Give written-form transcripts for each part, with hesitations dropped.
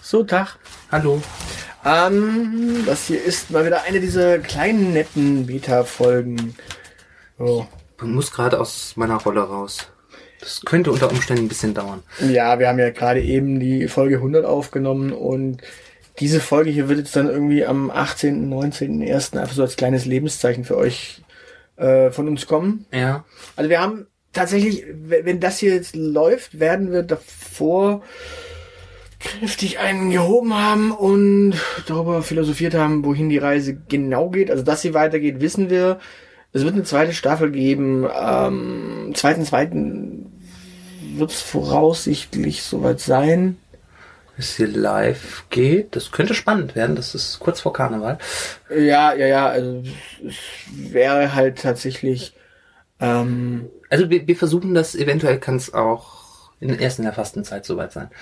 So, Tag. Hallo. Das hier ist mal wieder eine dieser kleinen, netten Beta-Folgen. Oh. Ich muss gerade aus meiner Rolle raus. Das könnte unter Umständen ein bisschen dauern. Ja, wir haben ja gerade eben die Folge 100 aufgenommen und diese Folge hier wird jetzt dann irgendwie am 18., 19.01. einfach so als kleines Lebenszeichen für euch von uns kommen. Ja. Also wir haben tatsächlich, wenn das hier jetzt läuft, werden wir davor kräftig einen gehoben haben und darüber philosophiert haben, wohin die Reise genau geht. Also, dass sie weitergeht, wissen wir. Es wird eine zweite Staffel geben. Am 2.2. wird es voraussichtlich soweit sein. Bis sie live geht. Das könnte spannend werden. Das ist kurz vor Karneval. Ja. Also, es wäre halt tatsächlich... Also, wir versuchen das. Eventuell kann es auch erst in der Fastenzeit soweit sein.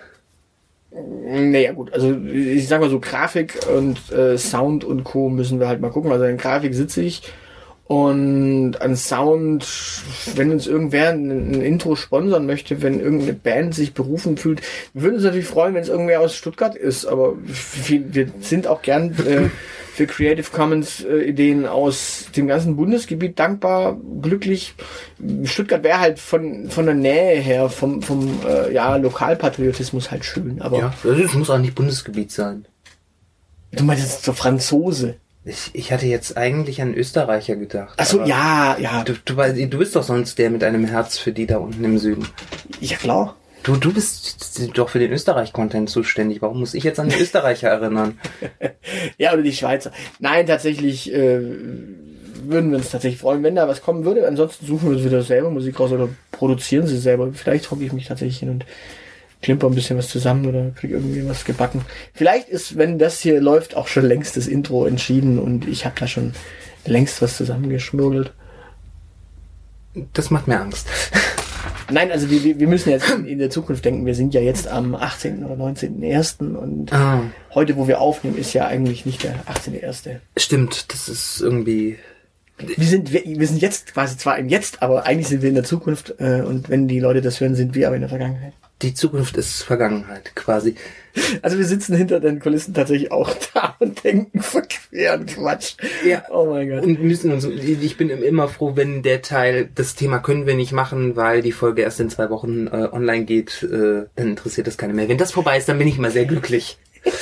Naja gut, also ich sag mal so, Grafik und Sound und Co. müssen wir halt mal gucken. Also in Grafik sitze ich und an Sound, wenn uns irgendwer ein Intro sponsern möchte, wenn irgendeine Band sich berufen fühlt, wir würden uns natürlich freuen, wenn es irgendwer aus Stuttgart ist, aber wir sind auch gern für Creative Commons Ideen aus dem ganzen Bundesgebiet dankbar, glücklich. Stuttgart wäre halt von der Nähe her, vom Lokalpatriotismus halt schön. Aber ja, das muss auch nicht Bundesgebiet sein. Du meinst jetzt so Franzose? Ich hatte jetzt eigentlich an Österreicher gedacht. Ach so, ja. Du bist doch sonst der mit einem Herz für die da unten im Süden. Ja, klar. Du bist doch für den Österreich-Content zuständig. Warum muss ich jetzt an die Österreicher erinnern? Ja, oder die Schweizer. Nein, tatsächlich würden wir uns tatsächlich freuen, wenn da was kommen würde. Ansonsten suchen wir uns wieder selber Musik raus oder produzieren sie selber. Vielleicht hocke ich mich tatsächlich hin und klimper ein bisschen was zusammen oder krieg irgendwie was gebacken. Vielleicht ist, wenn das hier läuft, auch schon längst das Intro entschieden und ich habe da schon längst was zusammengeschmuggelt. Das macht mir Angst. Nein, also wir müssen jetzt in der Zukunft denken. Wir sind ja jetzt am 18. oder 19.01. und heute, wo wir aufnehmen, ist ja eigentlich nicht der 18.01. Stimmt, das ist irgendwie... Wir sind jetzt quasi zwar im Jetzt, aber eigentlich sind wir in der Zukunft und wenn die Leute das hören, sind wir aber in der Vergangenheit. Die Zukunft ist Vergangenheit, quasi. Also wir sitzen hinter den Kulissen tatsächlich auch da und denken verqueren Quatsch. Ja. Oh mein Gott. Und müssen uns, ich bin immer froh, wenn der Teil, das Thema können wir nicht machen, weil die Folge erst in 2 Wochen online geht, dann interessiert das keiner mehr. Wenn das vorbei ist, dann bin ich immer sehr glücklich.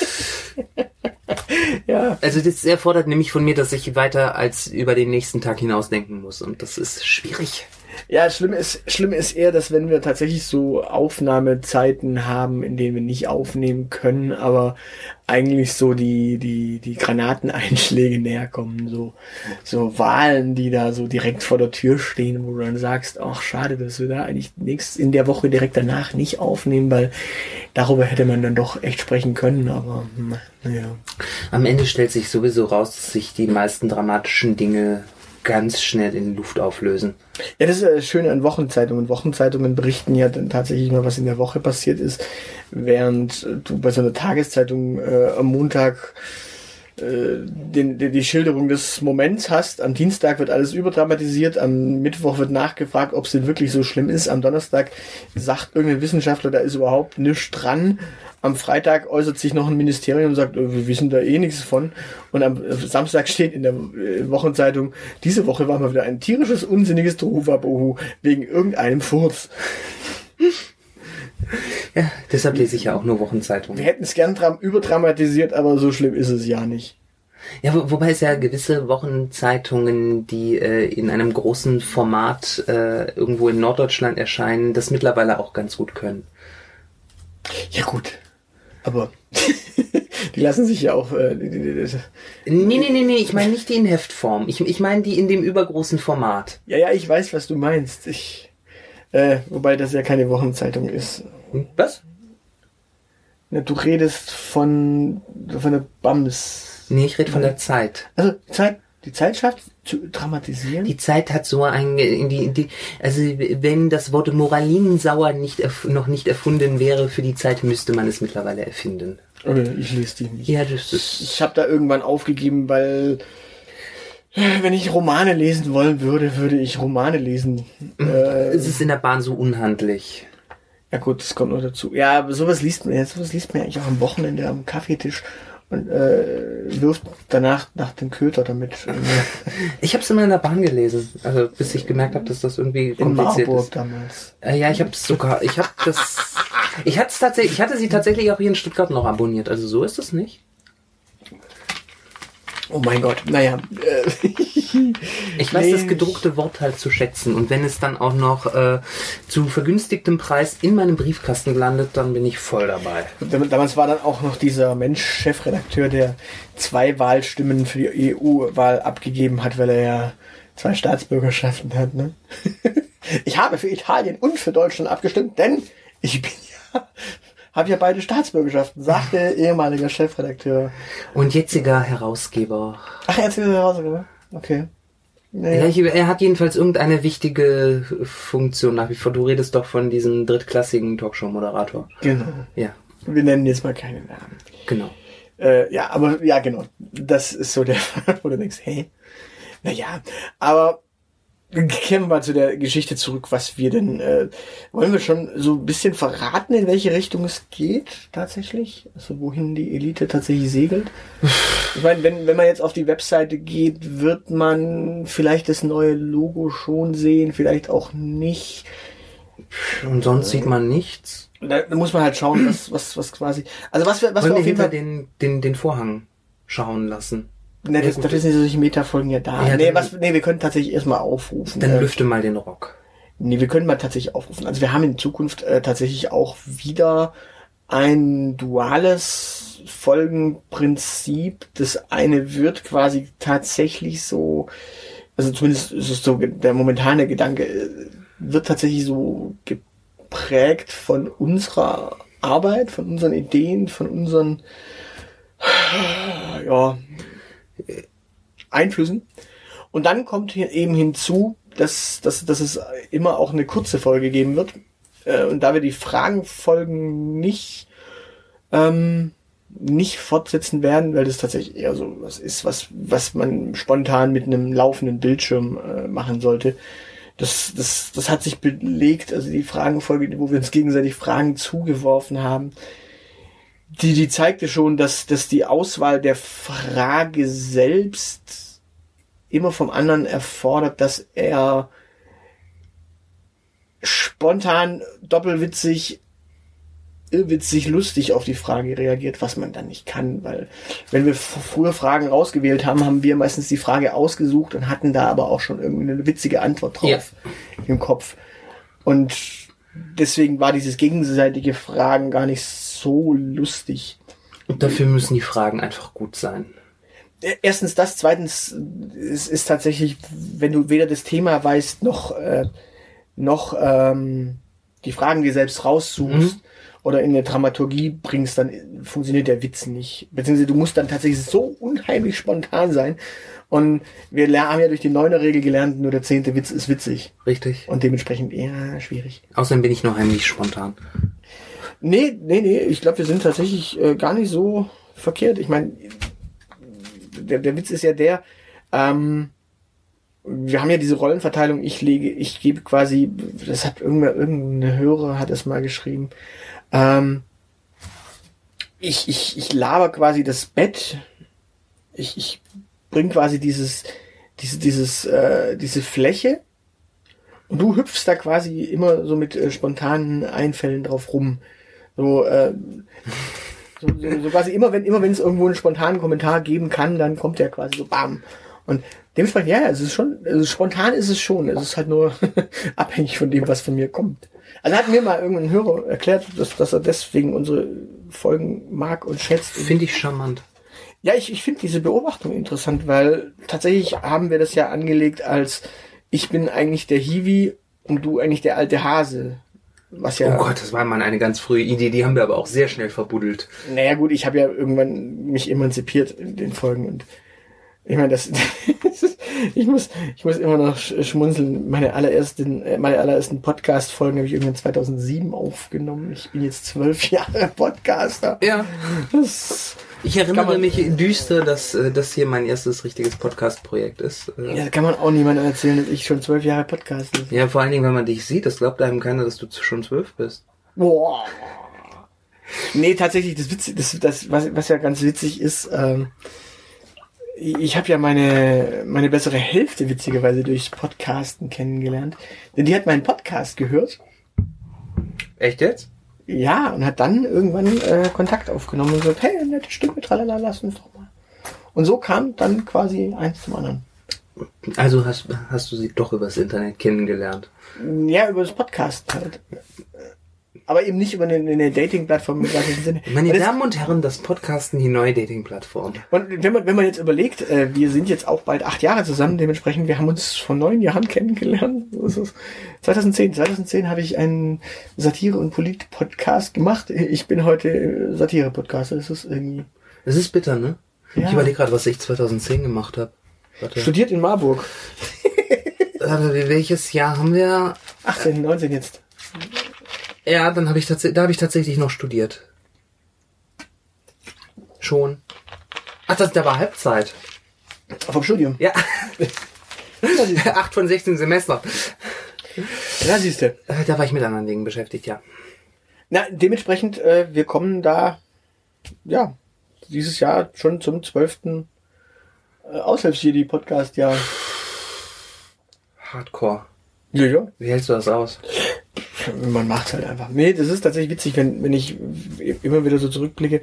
Ja. Also das erfordert nämlich von mir, dass ich weiter als über den nächsten Tag hinausdenken muss und das ist schwierig. Ja, schlimm ist eher, dass wenn wir tatsächlich so Aufnahmezeiten haben, in denen wir nicht aufnehmen können, aber eigentlich so die Granateneinschläge näher kommen, so Wahlen, die da so direkt vor der Tür stehen, wo du dann sagst, ach schade, dass wir da eigentlich in der Woche direkt danach nicht aufnehmen, weil darüber hätte man dann doch echt sprechen können, aber naja. Am Ende stellt sich sowieso raus, dass sich die meisten dramatischen Dinge ganz schnell in Luft auflösen. Ja, das ist das Schöne an Wochenzeitungen. Wochenzeitungen berichten ja dann tatsächlich mal, was in der Woche passiert ist, während du bei so einer Tageszeitung am Montag die Schilderung des Moments hast. Am Dienstag wird alles überdramatisiert, am Mittwoch wird nachgefragt, ob es denn wirklich so schlimm ist. Am Donnerstag sagt irgendein Wissenschaftler, da ist überhaupt nichts dran. Am Freitag äußert sich noch ein Ministerium und sagt, wir wissen da eh nichts von. Und am Samstag steht in der Wochenzeitung, diese Woche war mal wieder ein tierisches, unsinniges Tohuwabohu wegen irgendeinem Furz. Ja, deshalb lese ich ja auch nur Wochenzeitungen. Wir hätten es gern überdramatisiert, aber so schlimm ist es ja nicht. Ja, wobei es ja gewisse Wochenzeitungen, die in einem großen Format irgendwo in Norddeutschland erscheinen, das mittlerweile auch ganz gut können. Ja gut, aber die lassen sich ja auch... Nee, ich meine nicht die in Heftform. Ich meine die in dem übergroßen Format. Ja, ich weiß, was du meinst. Wobei das ja keine Wochenzeitung ist. Was? Na, du redest von der Bams. Nee, ich rede von der Zeit. Also die Zeit schafft zu dramatisieren? Die Zeit hat so also wenn das Wort Moralinsauer noch nicht erfunden wäre, für die Zeit müsste man es mittlerweile erfinden. Okay, ich lese die nicht. Ja, das ist... Ich habe da irgendwann aufgegeben, weil wenn ich Romane lesen wollen würde, würde ich Romane lesen. Es ist in der Bahn so unhandlich. Ja gut, das kommt noch dazu. Ja, aber sowas liest man eigentlich auch am Wochenende am Kaffeetisch und wirft danach nach dem Köter damit. Ich habe es immer in der Bahn gelesen, also bis ich gemerkt habe, dass das irgendwie kompliziert in Marburg ist. Damals. Ja, ich hatte sie tatsächlich auch hier in Stuttgart noch abonniert, also so ist es nicht. Oh mein Gott, naja. Ich weiß das gedruckte Wort halt zu schätzen und wenn es dann auch noch zu vergünstigtem Preis in meinem Briefkasten landet, dann bin ich voll dabei. Damals war dann auch noch dieser Mensch Chefredakteur, der 2 Wahlstimmen für die EU-Wahl abgegeben hat, weil er ja 2 Staatsbürgerschaften hat. Ne? Ich habe für Italien und für Deutschland abgestimmt, denn ich bin habe ja beide Staatsbürgerschaften, sagt der ehemalige Chefredakteur. Und jetziger Herausgeber. Ach, jetziger Herausgeber? Okay. Naja. Ja, er hat jedenfalls irgendeine wichtige Funktion nach wie vor. Du redest doch von diesem drittklassigen Talkshow-Moderator. Genau. Ja. Wir nennen jetzt mal keinen Namen. Genau. Ja, genau. Das ist so der Fall, wo du denkst, hey. Naja, aber kehren wir mal zu der Geschichte zurück, was wir denn, wollen wir schon so ein bisschen verraten, in welche Richtung es geht, tatsächlich? Also, wohin die Elite tatsächlich segelt? Ich meine, wenn man jetzt auf die Webseite geht, wird man vielleicht das neue Logo schon sehen, vielleicht auch nicht. Und sonst sieht man nichts. Da muss man halt schauen, was quasi, also was wir auf jeden Fall den Vorhang schauen lassen. Ne, dafür sind solche Metafolgen ja da. Ja, wir können tatsächlich erstmal aufrufen. Dann lüfte mal den Rock. Nee, wir können mal tatsächlich aufrufen. Also wir haben in Zukunft tatsächlich auch wieder ein duales Folgenprinzip. Das eine wird quasi tatsächlich so, also zumindest ist es so, der momentane Gedanke wird tatsächlich so geprägt von unserer Arbeit, von unseren Ideen, von unseren Einflüssen. Und dann kommt hier eben hinzu, dass es immer auch eine kurze Folge geben wird. Und da wir die Fragenfolgen nicht fortsetzen werden, weil das tatsächlich eher so was ist, was man spontan mit einem laufenden Bildschirm machen sollte. Das hat sich belegt, also die Fragenfolge, wo wir uns gegenseitig Fragen zugeworfen haben, die zeigte schon, dass die Auswahl der Frage selbst immer vom anderen erfordert, dass er spontan, doppelwitzig, irrwitzig, lustig auf die Frage reagiert, was man dann nicht kann, weil wenn wir früher Fragen rausgewählt haben, haben wir meistens die Frage ausgesucht und hatten da aber auch schon irgendwie eine witzige Antwort drauf im Kopf. Und deswegen war dieses gegenseitige Fragen gar nicht so lustig. Und dafür müssen die Fragen einfach gut sein. Erstens das, zweitens es ist tatsächlich, wenn du weder das Thema weißt, noch die Fragen dir selbst raussuchst oder in eine Dramaturgie bringst, dann funktioniert der Witz nicht. Beziehungsweise du musst dann tatsächlich so unheimlich spontan sein. Und wir haben ja durch die 9er-Regel gelernt, nur der 10. Witz ist witzig. Richtig. Und dementsprechend eher schwierig. Außerdem bin ich noch heimlich spontan. Nee. Ich glaube, wir sind tatsächlich gar nicht so verkehrt. Ich meine, der Witz ist ja der, wir haben ja diese Rollenverteilung, ich gebe quasi, das hat irgendeine Hörer hat es mal geschrieben, ich laber quasi das Bett, ich bring quasi diese Fläche und du hüpfst da quasi immer so mit spontanen Einfällen drauf rum. So quasi immer wenn es irgendwo einen spontanen Kommentar geben kann, dann kommt der quasi so bam. Und dementsprechend, ja, es ist schon, also spontan ist es schon. Es ist halt nur abhängig von dem, was von mir kommt. Also hat mir mal irgendein Hörer erklärt, dass er deswegen unsere Folgen mag und schätzt. Finde ich charmant. Ja, ich finde diese Beobachtung interessant, weil tatsächlich haben wir das ja angelegt als ich bin eigentlich der Hiwi und du eigentlich der alte Hase. Was ja, oh Gott, das war mal eine ganz frühe Idee, die haben wir aber auch sehr schnell verbuddelt. Naja gut, ich habe ja irgendwann mich emanzipiert in den Folgen und ich meine, ich muss immer noch schmunzeln. Meine allerersten Podcast-Folgen habe ich irgendwann 2007 aufgenommen. Ich bin jetzt 12 Jahre Podcaster. Ja. Ich erinnere mich düster, dass das hier mein erstes richtiges Podcast-Projekt ist. Ja, das kann man auch niemandem erzählen, dass ich schon 12 Jahre podcaste. Ja, vor allen Dingen, wenn man dich sieht, das glaubt einem keiner, dass du schon 12 bist. Boah. Nee, tatsächlich, was ja ganz witzig ist, ich habe ja meine bessere Hälfte witzigerweise durchs Podcasten kennengelernt. Denn die hat meinen Podcast gehört. Echt jetzt? Ja, und hat dann irgendwann Kontakt aufgenommen und gesagt, hey, nette Stimme, tralala, lass uns doch mal. Und so kam dann quasi eins zum anderen. Also hast du sie doch übers Internet kennengelernt? Ja, über das Podcast halt. Aber eben nicht über eine Dating-Plattform im klassischen Sinne. Meine Damen und Herren, das Podcasten, die neue Dating-Plattform. Und wenn man jetzt überlegt, wir sind jetzt auch bald 8 Jahre zusammen, dementsprechend, wir haben uns vor 9 Jahren kennengelernt. So ist es. 2010 habe ich einen Satire- und Polit-Podcast gemacht. Ich bin heute Satire-Podcaster. Das ist irgendwie... Es ist bitter, ne? Ja. Ich überlege gerade, was ich 2010 gemacht habe. Studiert in Marburg. Welches Jahr haben wir? 18, 19 jetzt. Ja, da habe ich tatsächlich noch studiert. Schon. Ach, da war Halbzeit. Vom Studium? Ja. 8 von 16 Semester. Ja, siehste. Da war ich mit anderen Dingen beschäftigt, ja. Na, dementsprechend, wir kommen da, ja, dieses Jahr schon zum 12. Aushilfsjedi-Podcast-Jahr. Hardcore. Ja. Wie hältst du das aus? Man macht's halt einfach. Nee, das ist tatsächlich witzig, wenn ich immer wieder so zurückblicke,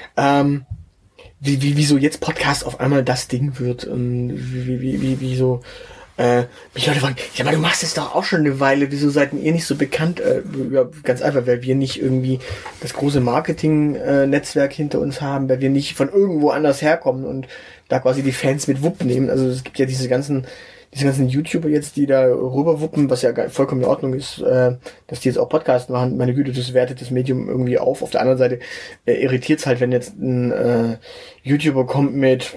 wie so jetzt Podcast auf einmal das Ding wird und wie so mich Leute fragen, ja, aber du machst es doch auch schon eine Weile, wieso seid ihr nicht so bekannt? Ja, ganz einfach, weil wir nicht irgendwie das große Marketing-Netzwerk hinter uns haben, weil wir nicht von irgendwo anders herkommen und da quasi die Fans mit Wupp nehmen. Also es gibt ja diese ganzen YouTuber jetzt, die da rüberwuppen, was ja vollkommen in Ordnung ist, dass die jetzt auch Podcasts machen. Meine Güte, das wertet das Medium irgendwie auf. Auf der anderen Seite irritiert's halt, wenn jetzt ein YouTuber kommt mit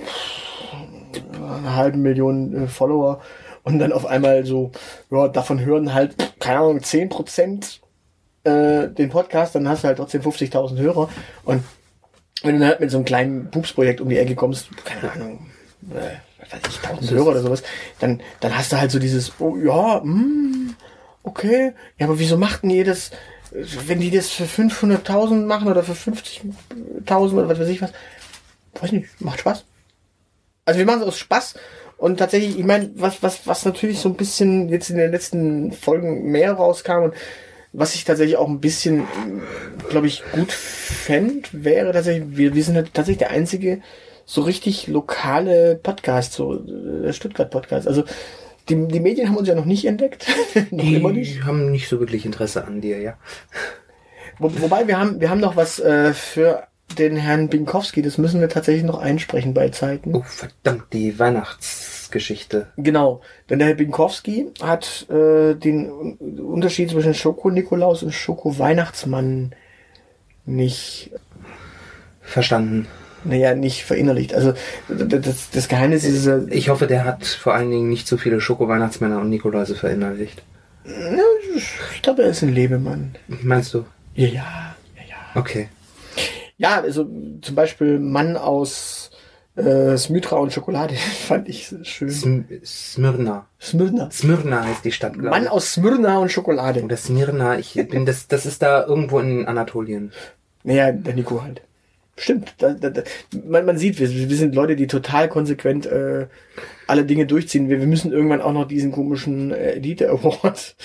einer halben Million Follower und dann auf einmal so, ja, davon hören halt, keine Ahnung, 10% den Podcast, dann hast du halt trotzdem 50.000 Hörer. Und wenn du dann halt mit so einem kleinen Pupsprojekt um die Ecke kommst, keine Ahnung, was weiß ich, 1000 Hörer oder sowas, dann hast du halt so dieses, oh ja, okay, ja, aber wieso macht denn ihr das, wenn die das für 500.000 machen oder für 50.000 oder was weiß ich was, weiß nicht, macht Spaß. Also wir machen es aus Spaß und tatsächlich, ich meine, was natürlich so ein bisschen jetzt in den letzten Folgen mehr rauskam und was ich tatsächlich auch ein bisschen, glaube ich, gut fände, wäre tatsächlich, wir sind halt tatsächlich der einzige so richtig lokale Podcast, so der Stuttgart-Podcast. Also die Medien haben uns ja noch nicht entdeckt. Noch die immer nicht. Haben nicht so wirklich Interesse an dir, ja. Wobei wir haben noch was für den Herrn Binkowski, das müssen wir tatsächlich noch einsprechen bei Zeiten. Oh, verdammt, die Weihnachtsgeschichte. Genau, denn der Herr Binkowski hat den Unterschied zwischen Schoko-Nikolaus und Schoko-Weihnachtsmann nicht verstanden. Naja, nicht verinnerlicht. Also das Geheimnis ist... Ich hoffe, der hat vor allen Dingen nicht so viele Schoko-Weihnachtsmänner und Nikoläuse verinnerlicht. Ja, ich glaube, er ist ein Lebemann. Meinst du? Ja. Okay. Ja, also zum Beispiel Mann aus Smytra und Schokolade fand ich schön. Smyrna heißt die Stadt, glaube ich. Mann aus Smyrna und Schokolade. Oder Smyrna, das ist da irgendwo in Anatolien. Naja, der Nico halt. Stimmt. Man sieht, wir sind Leute, die total konsequent alle Dinge durchziehen. Wir müssen irgendwann auch noch diesen komischen Elite Award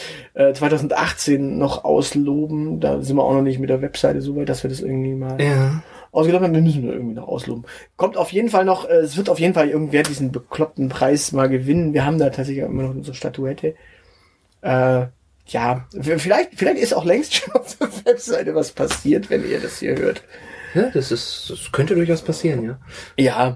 2018 noch ausloben. Da sind wir auch noch nicht mit der Webseite so weit, dass wir das irgendwie mal ausgelobt haben. Wir müssen wir irgendwie noch ausloben. Kommt auf jeden Fall noch, es wird auf jeden Fall irgendwer diesen bekloppten Preis mal gewinnen. Wir haben da tatsächlich immer noch unsere Statuette. Ja, vielleicht ist auch längst schon auf der Webseite was passiert, wenn ihr das hier hört. Ja, das könnte durchaus passieren, ja. Ja,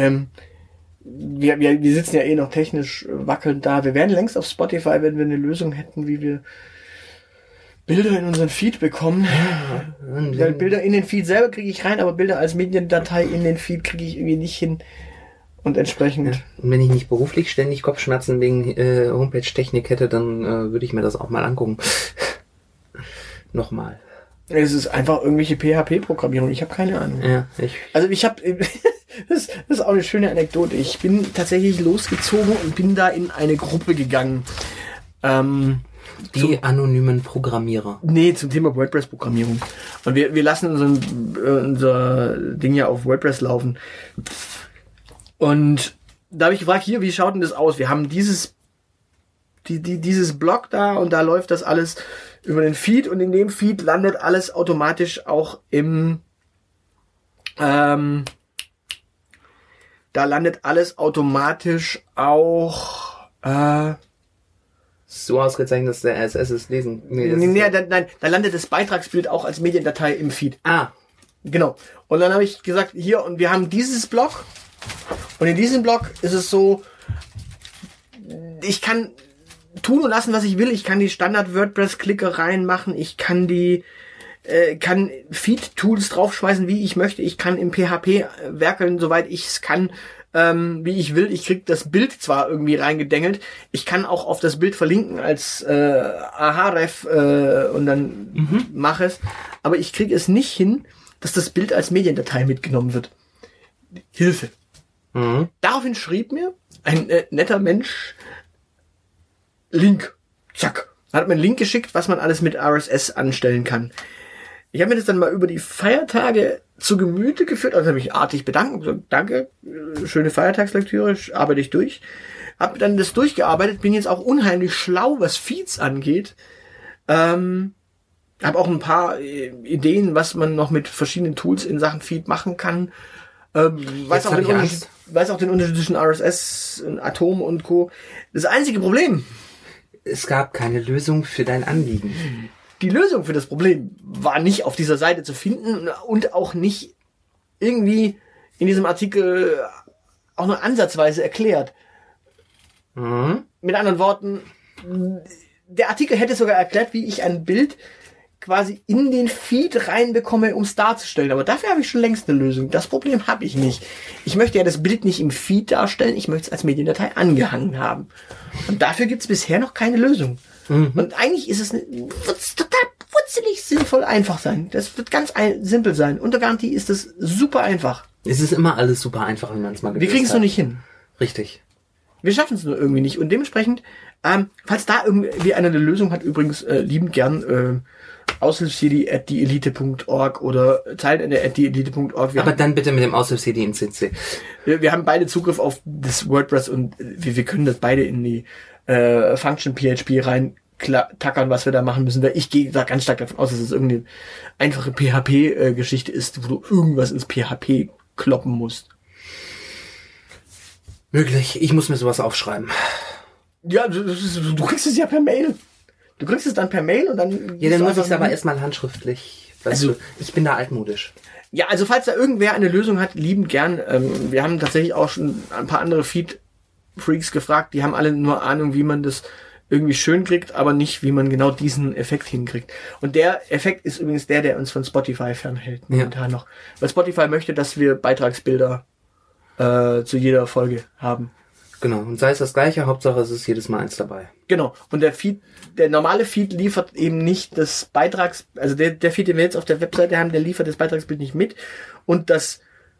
wir sitzen ja eh noch technisch wackelnd da. Wir wären längst auf Spotify, wenn wir eine Lösung hätten, wie wir Bilder in unseren Feed bekommen. Ja, weil Bilder in den Feed selber kriege ich rein, aber Bilder als Mediendatei in den Feed kriege ich irgendwie nicht hin. Und entsprechend... Ja. Und wenn ich nicht beruflich ständig Kopfschmerzen wegen Homepage-Technik hätte, dann würde ich mir das auch mal angucken. Nochmal. Es ist einfach irgendwelche PHP-Programmierung. Ich habe keine Ahnung. Ja, Also ich habe... das ist auch eine schöne Anekdote. Ich bin tatsächlich losgezogen und bin da in eine Gruppe gegangen. Die anonymen Programmierer. Nee, zum Thema WordPress-Programmierung. Und wir lassen unser Ding ja auf WordPress laufen. Und da habe ich gefragt, hier, wie schaut denn das aus? Wir haben dieses Blog da und da läuft das alles über den Feed und in dem Feed landet alles automatisch auch da landet alles automatisch auch so ausgezeichnet, dass der RSS es lesen. Nein, da landet das Beitragsbild auch als Mediendatei im Feed. Genau. Und dann habe ich gesagt, hier, und wir haben dieses Blog und in diesem Blog ist es so, ich kann tun und lassen, was ich will. Ich kann die Standard-WordPress-Klickereien machen. Ich kann kann Feed-Tools draufschmeißen, wie ich möchte. Ich kann im PHP werkeln, soweit ich es kann, wie ich will. Ich krieg das Bild zwar irgendwie reingedengelt. Ich kann auch auf das Bild verlinken als Ahref und dann mache es. Aber ich kriege es nicht hin, dass das Bild als Mediendatei mitgenommen wird. Hilfe. Daraufhin schrieb mir ein netter Mensch, Link. Zack. Hat mir einen Link geschickt, was man alles mit RSS anstellen kann. Ich habe mir das dann mal über die Feiertage zu Gemüte geführt, also habe mich artig bedankt und gesagt, danke, schöne Feiertagslektüre, arbeite ich durch. Habe dann das durchgearbeitet, bin jetzt auch unheimlich schlau, was Feeds angeht. Habe auch ein paar Ideen, was man noch mit verschiedenen Tools in Sachen Feed machen kann. Weiß auch den Unterschied zwischen RSS, Atom und Co. Das einzige Problem: es gab keine Lösung für dein Anliegen. Die Lösung für das Problem war nicht auf dieser Seite zu finden und auch nicht irgendwie in diesem Artikel auch nur ansatzweise erklärt. Mit anderen Worten, der Artikel hätte sogar erklärt, wie ich ein Bild quasi in den Feed reinbekomme, um es darzustellen. Aber dafür habe ich schon längst eine Lösung. Das Problem habe ich nicht. Ich möchte ja das Bild nicht im Feed darstellen, ich möchte es als Mediendatei angehangen haben. Und dafür gibt es bisher noch keine Lösung. Und eigentlich ist es wird's total putzelig sinnvoll einfach sein. Das wird ganz simpel sein. Unter Garantie ist es super einfach. Es ist immer alles super einfach, wenn man es mal gelöst hat. Wir kriegen es nur nicht hin. Richtig. Wir schaffen es nur irgendwie nicht. Und dementsprechend, falls da irgendwie einer eine Lösung hat, übrigens liebend gern aushilfsjedi@dieelite.org oder zeilenende@dieelite.org. Aber dann bitte mit dem Aushilfsjedi in CC. Wir haben beide Zugriff auf das WordPress und wir können das beide in die Function PHP rein tackern, was wir da machen müssen. Ich gehe da ganz stark davon aus, dass es irgendeine einfache PHP-Geschichte ist, wo du irgendwas ins PHP kloppen musst. Möglich. Ich muss mir sowas aufschreiben. Ja, du kriegst es ja per Mail. Du kriegst es dann per Mail und dann... Ja, dann muss ich es aber erstmal handschriftlich. Weißt du, ich bin da altmodisch. Ja, also falls da irgendwer eine Lösung hat, liebend gern. Wir haben tatsächlich auch schon ein paar andere Feed-Freaks gefragt. Die haben alle nur Ahnung, wie man das irgendwie schön kriegt, aber nicht, wie man genau diesen Effekt hinkriegt. Und der Effekt ist übrigens der uns von Spotify fernhält momentan noch. Weil Spotify möchte, dass wir Beitragsbilder zu jeder Folge haben. Genau, und sei es das Gleiche, Hauptsache es ist jedes Mal eins dabei. Genau, und der normale Feed liefert eben nicht das also der Feed, den wir jetzt auf der Webseite haben, der liefert das Beitragsbild nicht mit. Und das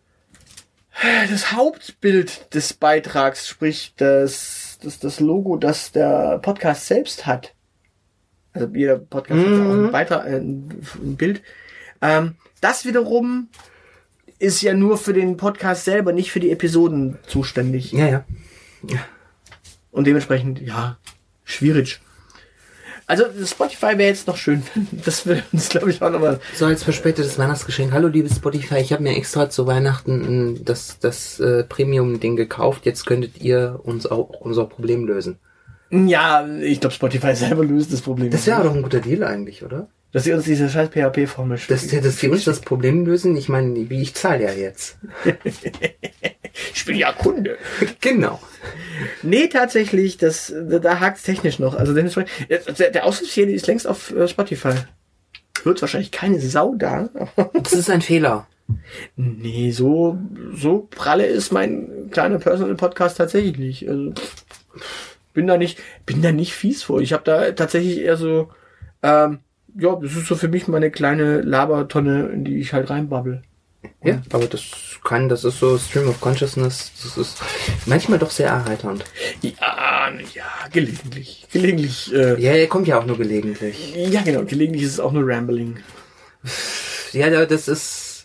Hauptbild des Beitrags, sprich das Logo, das der Podcast selbst hat, also jeder Podcast hat auch einen Beitrag, ein Bild, das wiederum ist ja nur für den Podcast selber, nicht für die Episoden zuständig. Ja. Und dementsprechend, schwierig. Also Spotify wäre jetzt noch schön. Das will uns, glaube ich, auch nochmal... So als verspätetes Weihnachtsgeschenk. Hallo, liebes Spotify. Ich habe mir extra zu Weihnachten das Premium-Ding gekauft. Jetzt könntet ihr uns auch unser Problem lösen. Ja, ich glaube, Spotify selber löst das Problem. Das wäre doch ein guter Deal eigentlich, oder? Dass sie uns diese scheiß PHP-Formel dass sie uns das Problem lösen? Ich meine, ich zahle ja jetzt. Ich bin ja Kunde. Genau. Nee, tatsächlich, da hakt's technisch noch. Also der Aushilfsjedi ist längst auf Spotify. Hört wahrscheinlich keine Sau da. Das ist ein Fehler. Nee, so pralle ist mein kleiner Personal Podcast tatsächlich nicht. Also, bin da nicht fies vor. Ich habe da tatsächlich eher so, das ist so für mich meine kleine Labertonne, in die ich halt reinbabbel. Ja, aber das das ist so Stream of Consciousness, das ist manchmal doch sehr erheiternd. Ja, gelegentlich. Gelegentlich. Ja, kommt ja auch nur gelegentlich. Ja, genau, gelegentlich ist es auch nur Rambling. Ja, das ist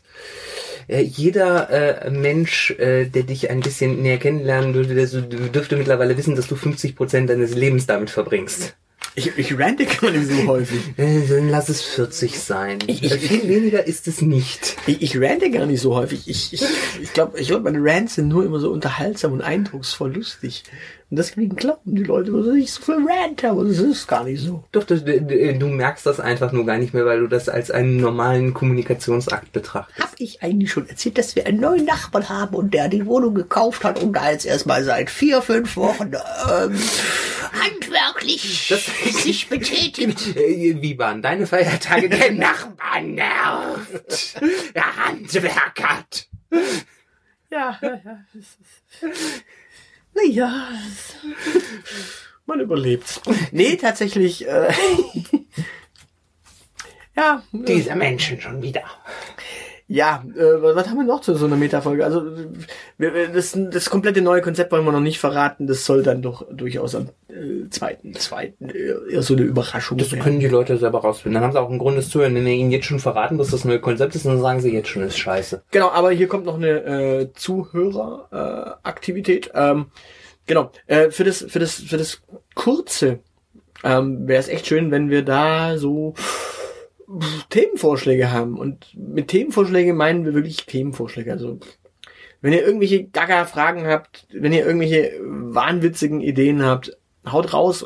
jeder Mensch, der dich ein bisschen näher kennenlernen würde, dürfte mittlerweile wissen, dass du 50% deines Lebens damit verbringst. Ich rante gar nicht so häufig. Dann lass es 40 sein. Viel weniger ist es nicht. Ich rante gar nicht so häufig. Ich glaube, meine Rants sind nur immer so unterhaltsam und eindrucksvoll lustig. Und deswegen glauben die Leute, dass ich so viel Rant habe. Und das ist gar nicht so. Doch, du merkst das einfach nur gar nicht mehr, weil du das als einen normalen Kommunikationsakt betrachtest. Hab ich eigentlich schon erzählt, dass wir einen neuen Nachbarn haben und der die Wohnung gekauft hat und da jetzt erstmal seit 4-5 Wochen handwerklich sich betätigt. Wie waren deine Feiertage? Der Nachbar nervt. Der handwerkert. Ja. Naja, man überlebt. Nee, tatsächlich. Ja. Diese Menschen schon wieder. Ja, was haben wir noch zu so einer Metafolge? Also das komplette neue Konzept wollen wir noch nicht verraten. Das soll dann doch durchaus am zweiten eher so eine Überraschung Das können die Leute selber rausfinden. Dann haben sie auch ein Grund, das zu hören. Wenn ihr ihnen jetzt schon verraten, was das neue Konzept ist, dann sagen sie jetzt schon, ist scheiße. Genau, aber hier kommt noch eine Zuhöreraktivität. Genau, für das Kurze wäre es echt schön, wenn wir da so Themenvorschläge haben. Und mit Themenvorschlägen meinen wir wirklich Themenvorschläge. Also wenn ihr irgendwelche Gaga-Fragen habt, wenn ihr irgendwelche wahnwitzigen Ideen habt, haut raus.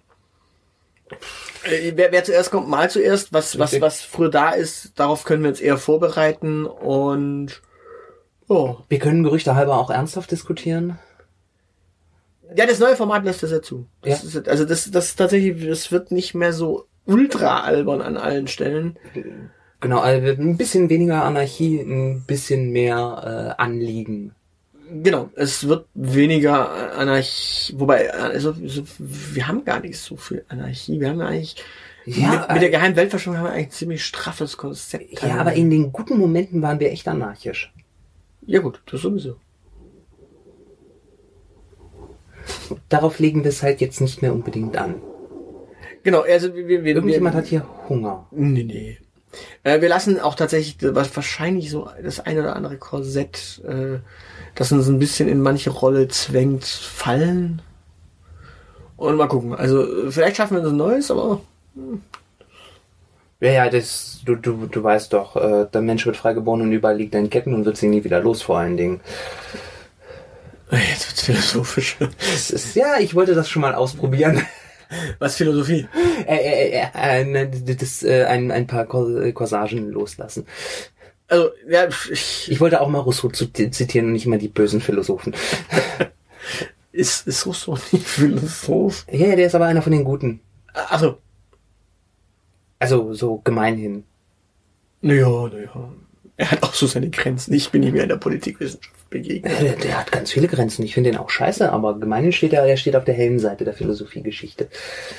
Wer zuerst kommt, mal zuerst. Was früher da ist, darauf können wir uns eher vorbereiten. Und wir können Gerüchte halber auch ernsthaft diskutieren. Ja, das neue Format lässt das ja zu. Das ist tatsächlich, das wird nicht mehr so ultra albern an allen Stellen. Genau, also ein bisschen weniger Anarchie, ein bisschen mehr Anliegen. Genau, es wird weniger Anarchie, wobei, also wir haben gar nicht so viel Anarchie. Wir haben ja eigentlich, mit der geheimen Weltverschwörung haben wir eigentlich ein ziemlich straffes Konzept. Ja, aber in den guten Momenten waren wir echt anarchisch. Ja gut, das sowieso. Darauf legen wir es halt jetzt nicht mehr unbedingt an. Genau, also irgendjemand hat hier Hunger. Nee. Wir lassen auch tatsächlich wahrscheinlich so das ein oder andere Korsett, das uns ein bisschen in manche Rolle zwängt, fallen. Und mal gucken. Also vielleicht schaffen wir uns ein neues, aber... Ja, das du weißt doch, der Mensch wird freigeboren und überall liegt er in Ketten und wird sie nie wieder los, vor allen Dingen. Jetzt wird's philosophisch. Ich wollte das schon mal ausprobieren. Was Philosophie? Ein paar Corsagen loslassen. Also, ja, ich wollte auch mal Rousseau zitieren und nicht immer die bösen Philosophen. Ist Rousseau nicht Philosoph? Ja, der ist aber einer von den Guten. Also. Also, so gemeinhin. Naja. Er hat auch so seine Grenzen. Ich bin nicht mehr in der Politikwissenschaft begegnet. Der hat ganz viele Grenzen. Ich finde den auch scheiße, aber gemeinhin steht er steht auf der hellen Seite der Philosophiegeschichte.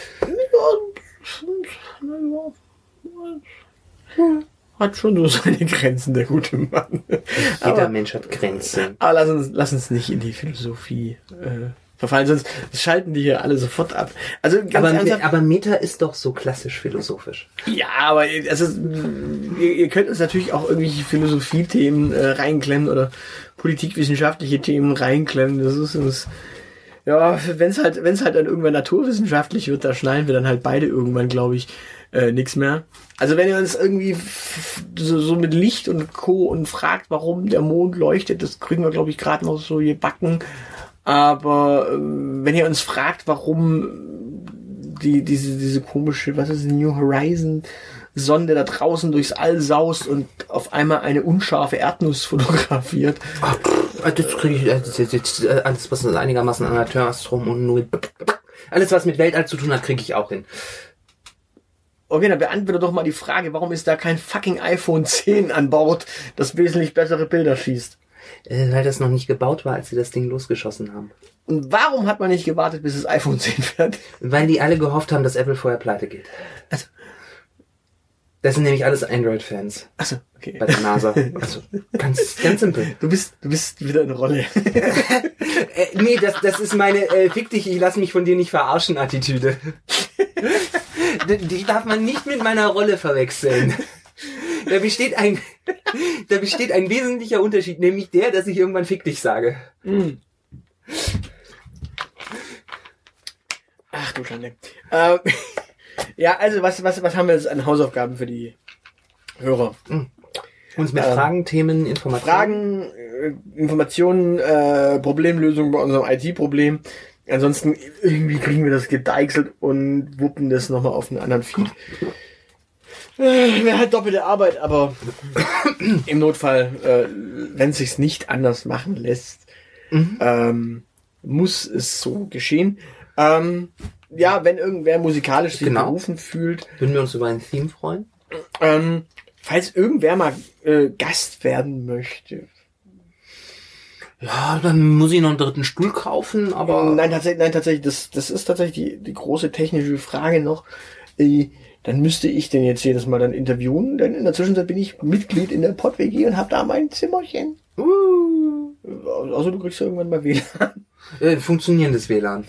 Hat schon so seine Grenzen, der gute Mann. Jeder Mensch hat Grenzen. Aber lass uns nicht in die Philosophie verfallen, sonst schalten die hier alle sofort ab. Also aber Meta ist doch so klassisch philosophisch. Ja, aber also ihr könnt uns natürlich auch irgendwelche Philosophie-Themen reinklemmen oder politikwissenschaftliche Themen reinklemmen. Das ist uns, ja, wenn es halt dann irgendwann naturwissenschaftlich wird, da schneiden wir dann halt beide irgendwann, glaube ich, nichts mehr. Also wenn ihr uns irgendwie so mit Licht und Co. und fragt, warum der Mond leuchtet, das kriegen wir, glaube ich, gerade noch so gebacken. Aber wenn ihr uns fragt, warum diese komische, was ist New Horizon Sonde da draußen durchs All saust und auf einmal eine unscharfe Erdnuss fotografiert. Das kriege ich alles, was einigermaßen Amateurastrom und nur alles, was mit Weltall zu tun hat, kriege ich auch hin. Okay, dann beantworte doch mal die Frage, warum ist da kein fucking iPhone 10 an Bord, das wesentlich bessere Bilder schießt? Weil das noch nicht gebaut war, als sie das Ding losgeschossen haben. Und warum hat man nicht gewartet, bis das iPhone 10 fertig ist? Weil die alle gehofft haben, dass Apple vorher pleite geht. Das sind nämlich alles Android-Fans. Achso, okay. Bei der NASA. Also ganz simpel. Du bist wieder in Rolle. Nee, das ist meine fick dich, ich lass mich von dir nicht verarschen Attitüde. Die darf man nicht mit meiner Rolle verwechseln. Da besteht ein wesentlicher Unterschied, nämlich der, dass ich irgendwann fick dich sage. Ach du Schande. Ja, also was haben wir jetzt an Hausaufgaben für die Hörer? Uns mit Fragen, Themen, Informationen. Informationen, Problemlösungen bei unserem IT-Problem. Ansonsten irgendwie kriegen wir das gedeichselt und wuppen das nochmal auf einen anderen Feed. Wäre halt doppelte Arbeit, aber im Notfall, wenn es sich nicht anders machen lässt, muss es so geschehen. Ja, wenn irgendwer musikalisch sich berufen fühlt. Würden wir uns über ein Theme freuen? Falls irgendwer mal Gast werden möchte. Ja, dann muss ich noch einen dritten Stuhl kaufen, aber... Nein, tatsächlich, das ist tatsächlich die große technische Frage noch. Dann müsste ich den jetzt jedes Mal dann interviewen, denn in der Zwischenzeit bin ich Mitglied in der Pod-WG und habe da mein Zimmerchen. Also du kriegst ja irgendwann mal WLAN. Funktionierendes WLAN.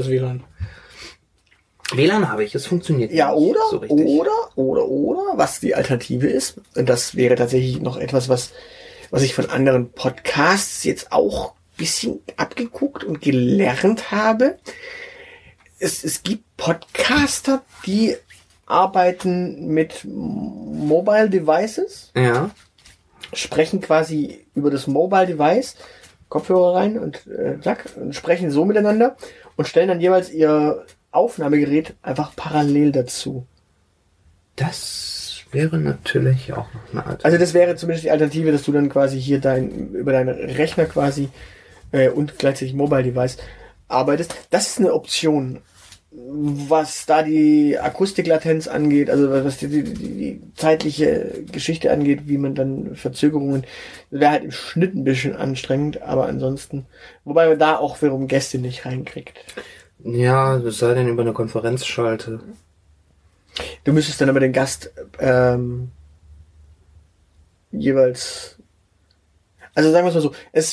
WLAN habe ich, es funktioniert ja, nicht oder, so richtig. Oder, was die Alternative ist, und das wäre tatsächlich noch etwas, was ich von anderen Podcasts jetzt auch ein bisschen abgeguckt und gelernt habe. Es gibt Podcaster, die arbeiten mit Mobile Devices. Ja. Sprechen quasi über das Mobile Device, Kopfhörer rein und und sprechen so miteinander und stellen dann jeweils ihr Aufnahmegerät einfach parallel dazu. Das wäre natürlich auch noch eine Alternative. Also das wäre zumindest die Alternative, dass du dann quasi hier über deinen Rechner quasi und gleichzeitig Mobile Device arbeitest. Das ist eine Option. Was da die Akustiklatenz angeht, also was die zeitliche Geschichte angeht, wie man dann Verzögerungen, wäre halt im Schnitt ein bisschen anstrengend, aber ansonsten, wobei man da auch wiederum Gäste nicht reinkriegt. Ja, das sei denn über eine Konferenzschalte. Du müsstest dann aber den Gast jeweils, also sagen wir es mal so,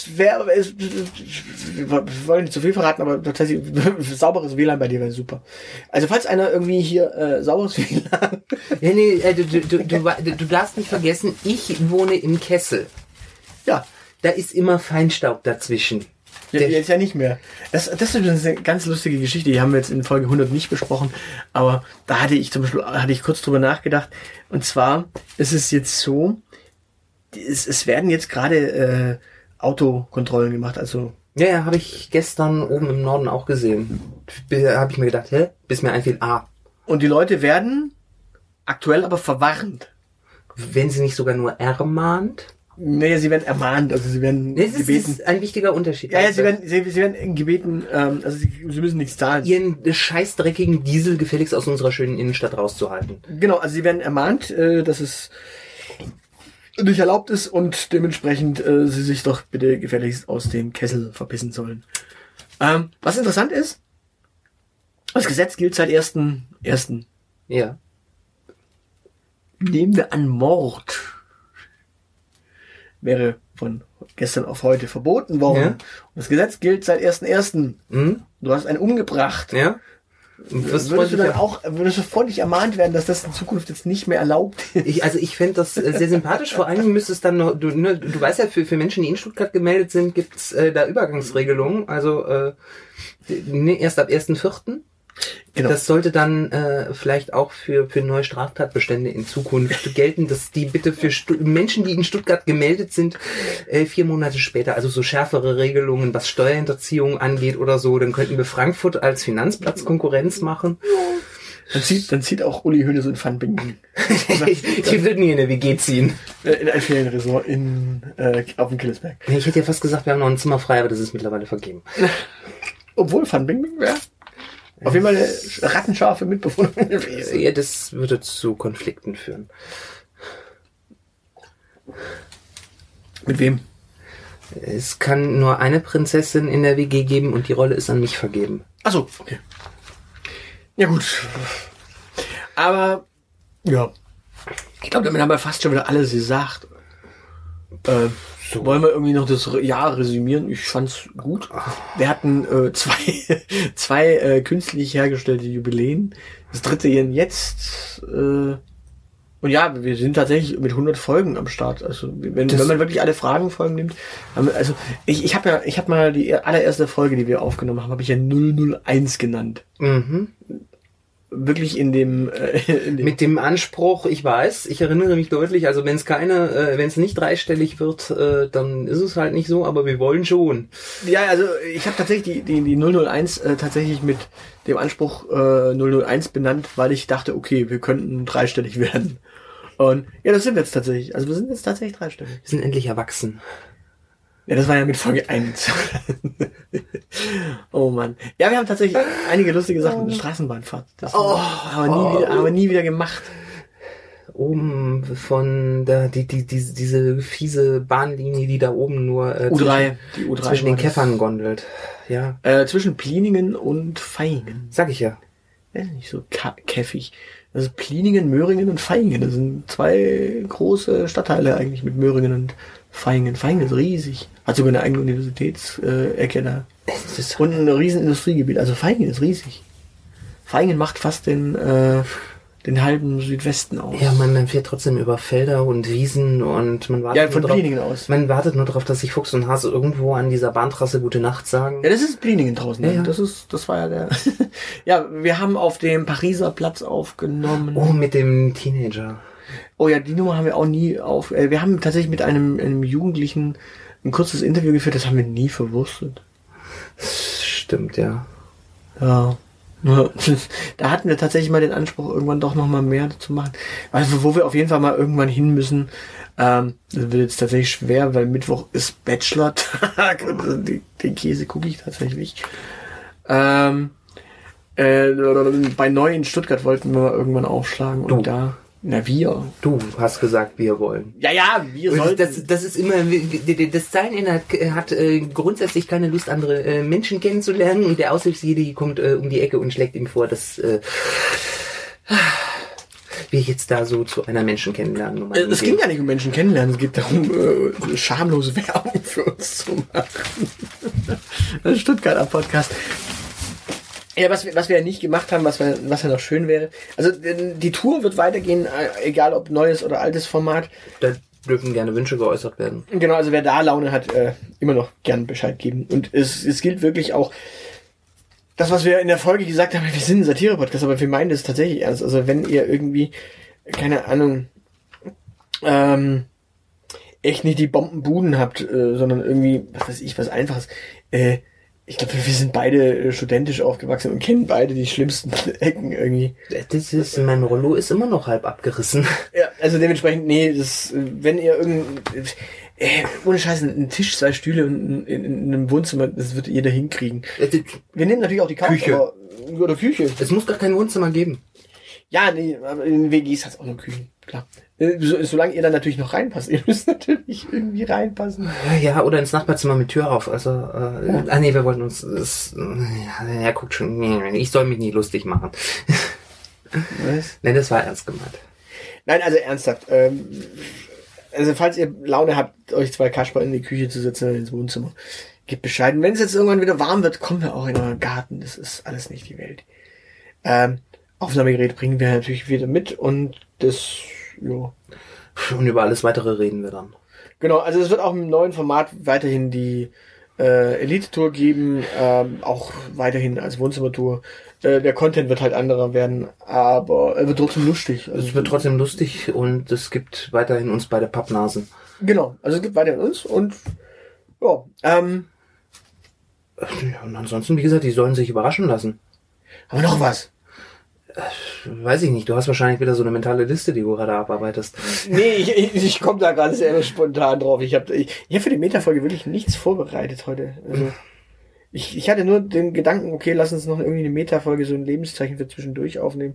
wir wollen nicht zu viel verraten, aber tatsächlich sauberes WLAN bei dir wäre super. Also falls einer irgendwie hier sauberes WLAN... Ja, nee, du darfst nicht vergessen, ich wohne im Kessel. Ja. Da ist immer Feinstaub dazwischen. Jetzt ja nicht mehr. Das ist übrigens eine ganz lustige Geschichte, die haben wir jetzt in Folge 100 nicht besprochen, aber da hatte ich kurz drüber nachgedacht. Und zwar ist es jetzt so, es werden jetzt gerade Autokontrollen gemacht, also... Ja, habe ich gestern oben im Norden auch gesehen. Habe ich mir gedacht, bis mir einfiel, Und die Leute werden aktuell aber verwarnt. Wenn sie nicht sogar nur ermahnt? Nee, sie werden ermahnt, also sie werden gebeten. Das ist ein wichtiger Unterschied. Ja, sie werden gebeten, also sie müssen nichts zahlen. Ihren scheißdreckigen Diesel gefälligst aus unserer schönen Innenstadt rauszuhalten. Genau, also sie werden ermahnt, dass es nicht erlaubt ist und dementsprechend sie sich doch bitte gefälligst aus dem Kessel verpissen sollen. Was interessant ist, das Gesetz gilt seit 1.1. Ja. Nehmen wir an, Mord wäre von gestern auf heute verboten worden. Ja. Und das Gesetz gilt seit 1.1. Du hast einen umgebracht. Ja. Würdest du freundlich ermahnt werden, dass das in Zukunft jetzt nicht mehr erlaubt ist? Ich fände das sehr sympathisch. Vor allem müsste es dann noch, du weißt ja, für Menschen, die in Stuttgart gemeldet sind, gibt's da Übergangsregelungen. Also erst ab 1.4. Genau. Das sollte dann vielleicht auch für neue Straftatbestände in Zukunft gelten, dass die bitte für Menschen, die in Stuttgart gemeldet sind, 4 Monate später, also so schärfere Regelungen, was Steuerhinterziehung angeht oder so, dann könnten wir Frankfurt als Finanzplatz Konkurrenz machen. Dann zieht auch Uli Hoeneß in Pfannbingen. Die würden hier in eine WG ziehen. In ein Ferienresort auf dem Killesberg. Ich hätte ja fast gesagt, wir haben noch ein Zimmer frei, aber das ist mittlerweile vergeben. Obwohl Pfannbingen wäre... Auf jeden Fall eine rattenscharfe Mitbewohnerin gewesen. Ja, das würde zu Konflikten führen. Mit wem? Es kann nur eine Prinzessin in der WG geben und die Rolle ist an mich vergeben. Ach so, okay. Ja gut. Aber, ja. Ich glaube, damit haben wir fast schon wieder alles gesagt. Wollen wir irgendwie noch das Jahr resümieren? Ich fand's gut. Wir hatten zwei künstlich hergestellte Jubiläen. Das dritte jetzt. Und ja, wir sind tatsächlich mit 100 Folgen am Start. Also wenn man wirklich alle Fragenfolgen nimmt. Also ich habe mal die allererste Folge, die wir aufgenommen haben, habe ich ja 001 genannt. Mhm. Wirklich in dem mit dem Anspruch, ich erinnere mich deutlich, also wenn es nicht dreistellig wird, dann ist es halt nicht so, aber wir wollen schon. Ja, also ich habe tatsächlich die 001 tatsächlich mit dem Anspruch 001 benannt, weil ich dachte, okay, wir könnten dreistellig werden. Und ja, das sind wir jetzt tatsächlich. Also wir sind jetzt tatsächlich dreistellig. Wir sind endlich erwachsen. Ja, das war ja mit Folge 1. Oh Mann. Ja, wir haben tatsächlich einige lustige Sachen mit der Straßenbahnfahrt. Das aber nie wieder gemacht. Oben von diese fiese Bahnlinie, die da oben nur U3 zwischen den Käffern gondelt. Ja. Zwischen Pliningen und Vaihingen. Sag ich ja. Nicht so käffig. Das ist Pliningen, Möhringen und Vaihingen. Das sind zwei große Stadtteile eigentlich mit Möhringen und Vaihingen. Vaihingen ist riesig. Hat sogar eine eigene Universitätsecke da. Und ein riesen Industriegebiet. Also Vaihingen ist riesig. Vaihingen macht fast den halben Südwesten aus. Ja, man fährt trotzdem über Felder und Wiesen und man wartet von Pliningen aus. Man wartet nur darauf, dass sich Fuchs und Hase irgendwo an dieser Bahntrasse gute Nacht sagen. Ja, das ist Pliningen draußen. Ja. Das war ja der. Ja, wir haben auf dem Pariser Platz aufgenommen. Oh, mit dem Teenager. Oh ja, die Nummer haben wir auch nie auf. Wir haben tatsächlich mit einem Jugendlichen ein kurzes Interview geführt, das haben wir nie verwurstet. Stimmt, ja. Ja. Da hatten wir tatsächlich mal den Anspruch, irgendwann doch noch mal mehr zu machen. Also wo wir auf jeden Fall mal irgendwann hin müssen. Das wird jetzt tatsächlich schwer, weil Mittwoch ist Bachelor-Tag und den Käse gucke ich tatsächlich. Bei Neu in Stuttgart wollten wir mal irgendwann aufschlagen und da. Na, wir. Du hast gesagt, wir wollen. Ja, wir sollten. Das ist immer, das Zeileninhalt hat grundsätzlich keine Lust, andere Menschen kennenzulernen und der Aushilfsjedi kommt um die Ecke und schlägt ihm vor, dass wir jetzt da so zu einer Menschen kennenlernen. Es ging ja nicht um Menschen kennenlernen, es geht darum, schamlose Werbung für uns zu machen. Das Stuttgarter Podcast. Ja, was wir ja nicht gemacht haben, was ja noch schön wäre. Also die Tour wird weitergehen, egal ob neues oder altes Format. Da dürfen gerne Wünsche geäußert werden. Genau, also wer da Laune hat, immer noch gern Bescheid geben. Und es gilt wirklich auch, das, was wir in der Folge gesagt haben, wir sind ein Satire-Podcast, aber wir meinen das tatsächlich ernst. Also wenn ihr irgendwie, keine Ahnung, echt nicht die Bombenbuden habt, sondern irgendwie, was weiß ich, was Einfaches, ich glaube, wir sind beide studentisch aufgewachsen und kennen beide die schlimmsten Ecken irgendwie. Mein Rollo ist immer noch halb abgerissen. Ja, also dementsprechend, wenn ihr ohne Scheiß, ein Tisch, 2 Stühle und in einem Wohnzimmer, das wird jeder hinkriegen. Wir nehmen natürlich auch die Couch, Küche. Oder Küche. Es muss gar kein Wohnzimmer geben. Ja, nee, aber in WGs hat es auch nur Küchen, klar. Solange ihr dann natürlich noch reinpasst. Ihr müsst natürlich irgendwie reinpassen. Ja, oder ins Nachbarzimmer mit Tür auf. Also, nee, wir wollten uns, er guckt schon, ich soll mich nie lustig machen. Was? Nein, das war ernst gemeint. Nein, also ernsthaft. Also falls ihr Laune habt, euch 2 Kasper in die Küche zu setzen oder ins Wohnzimmer, gebt Bescheid. Und wenn es jetzt irgendwann wieder warm wird, kommen wir auch in euren Garten. Das ist alles nicht die Welt. Aufnahmegerät bringen wir natürlich wieder mit und das, ja. Und über alles weitere reden wir dann. Genau, also es wird auch im neuen Format weiterhin die Elite-Tour geben, auch weiterhin als Wohnzimmertour. Der Content wird halt anderer werden, aber er wird trotzdem lustig. Also es wird trotzdem lustig und es gibt weiterhin uns beide Pappnasen. Genau, also es gibt weiterhin uns und ja. Ja, und ansonsten, wie gesagt, die sollen sich überraschen lassen. Aber noch was. Weiß ich nicht, du hast wahrscheinlich wieder so eine mentale Liste, die du gerade abarbeitest. Nee, ich komme da gerade sehr spontan drauf. Ich hab für die Metafolge wirklich nichts vorbereitet heute. Also ich hatte nur den Gedanken, okay, lass uns noch irgendwie eine Metafolge, so ein Lebenszeichen für zwischendurch aufnehmen.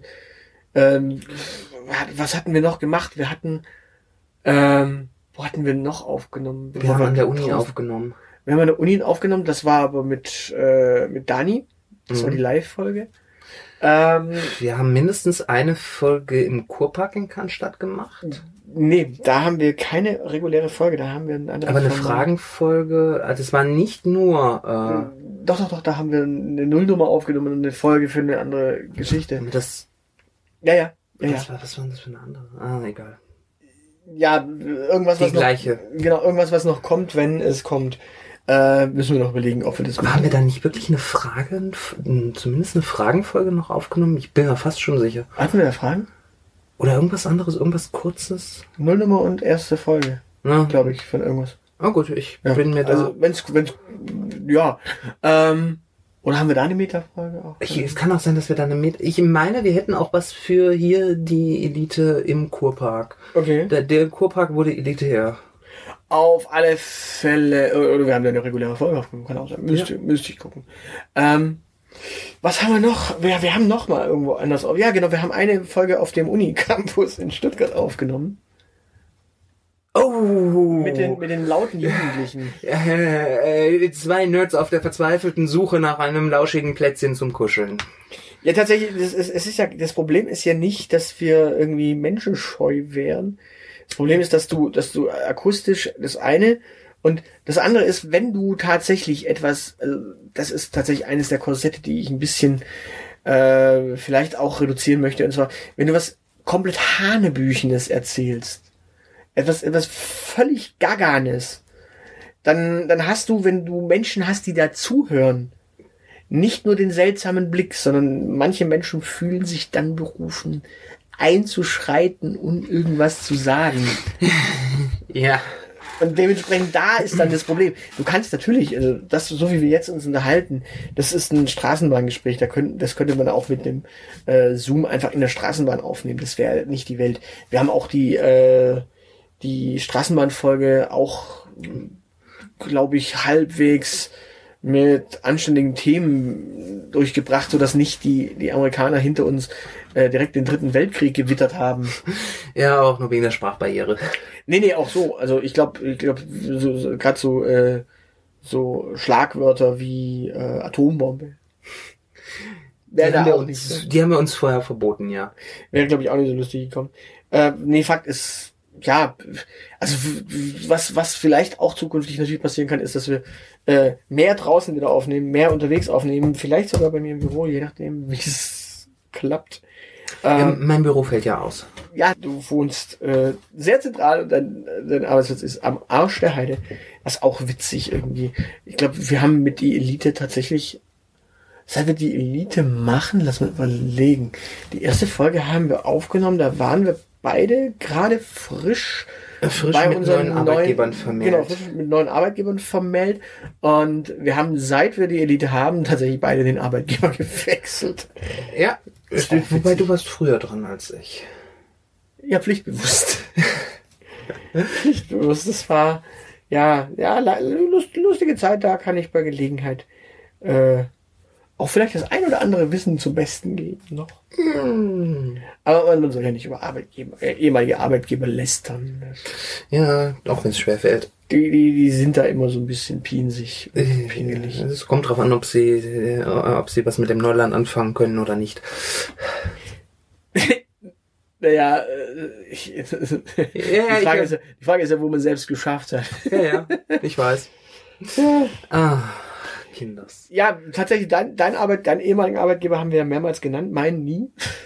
Was hatten wir noch gemacht? Wir hatten, wo hatten wir noch aufgenommen? Wir haben an der Uni aufgenommen. Wir haben an der Uni aufgenommen, das war aber mit Dani. Das war die Live-Folge. Wir haben mindestens eine Folge im Kurpark in Cannstatt gemacht. Nee, da haben wir keine reguläre Folge, da haben wir eine andere. Aber eine Fragenfolge, also es war nicht nur... Doch, da haben wir eine Nullnummer aufgenommen und eine Folge für eine andere Geschichte. Das... Ja. Was war das für eine andere? Egal. Ja, irgendwas, die gleiche. Irgendwas, was noch kommt, wenn es kommt. Müssen wir noch überlegen, ob wir das machen. Haben wir da nicht wirklich eine Frage, zumindest eine Fragenfolge noch aufgenommen? Ich bin ja fast schon sicher. Hatten wir da Fragen? Oder irgendwas anderes, irgendwas Kurzes? Nullnummer und erste Folge. Ja. Glaube ich, von irgendwas. Gut, ich bin mir da... Also, wenn's, ja. Oder haben wir da eine Meta-Folge auch? Es kann auch sein, dass wir da eine Meta... Ich meine, wir hätten auch was für hier die Elite im Kurpark. Okay. Der Kurpark wurde elitär. Auf alle Fälle... Oder wir haben da eine reguläre Folge aufgenommen, kann auch sein. Müsste ich gucken. Was haben wir noch? Wir haben noch mal irgendwo anders auf. Ja, genau, wir haben eine Folge auf dem Unicampus in Stuttgart aufgenommen. Oh! Mit den lauten Jugendlichen. 2 Nerds auf der verzweifelten Suche nach einem lauschigen Plätzchen zum Kuscheln. Ja, tatsächlich, das Problem ist ja nicht, dass wir irgendwie menschenscheu wären. Das Problem ist, dass du akustisch das eine und das andere ist, wenn du tatsächlich etwas, das ist tatsächlich eines der Korsette, die ich ein bisschen vielleicht auch reduzieren möchte, und zwar, wenn du was komplett Hanebüchenes erzählst, etwas völlig Gaganes, dann hast du, wenn du Menschen hast, die da zuhören, nicht nur den seltsamen Blick, sondern manche Menschen fühlen sich dann berufen, einzuschreiten und irgendwas zu sagen. Ja. Und dementsprechend da ist dann das Problem. Du kannst natürlich, also das, so wie wir jetzt uns unterhalten, das ist ein Straßenbahngespräch, das könnte man auch mit dem Zoom einfach in der Straßenbahn aufnehmen. Das wäre nicht die Welt. Wir haben auch die Straßenbahnfolge auch, glaube ich, halbwegs mit anständigen Themen durchgebracht, sodass nicht die Amerikaner hinter uns direkt den Dritten Weltkrieg gewittert haben. Ja, auch nur wegen der Sprachbarriere. Nee, auch so. Also ich glaube, so, gerade so Schlagwörter wie Atombombe. Die haben wir uns vorher verboten, ja. Wäre, glaube ich, auch nicht so lustig gekommen. Fakt ist, ja, also was vielleicht auch zukünftig natürlich passieren kann, ist, dass wir mehr draußen wieder aufnehmen, mehr unterwegs aufnehmen, vielleicht sogar bei mir im Büro, je nachdem, wie es klappt. Ja, mein Büro fällt ja aus. Ja, du wohnst sehr zentral und dein Arbeitsplatz ist am Arsch der Heide. Das ist auch witzig irgendwie. Ich glaube, wir haben mit die Elite tatsächlich, seit wir die Elite machen, lass mal überlegen. Die erste Folge haben wir aufgenommen, da waren wir beide gerade frisch bei mit unseren neuen Arbeitgebern vermeldet. Genau, frisch mit neuen Arbeitgebern vermeldet. Und wir haben, seit wir die Elite haben, tatsächlich beide den Arbeitgeber gewechselt. Ja, wobei du warst früher dran als ich. Ja, pflichtbewusst. Pflichtbewusst. Das war, ja, lustige Zeit, da kann ich bei Gelegenheit auch vielleicht das ein oder andere Wissen zum Besten geben noch. Aber man soll ja nicht über ehemalige Arbeitgeber lästern. Ja, auch wenn es schwerfällt. Die sind da immer so ein bisschen pingelig. Es kommt drauf an, ob sie was mit dem Neuland anfangen können oder nicht. Naja, die Frage ist ja, wo man selbst geschafft hat. Ja, ich weiß. Ja. Kinders. Ja, tatsächlich, deinen ehemaligen Arbeitgeber haben wir ja mehrmals genannt, meinen nie.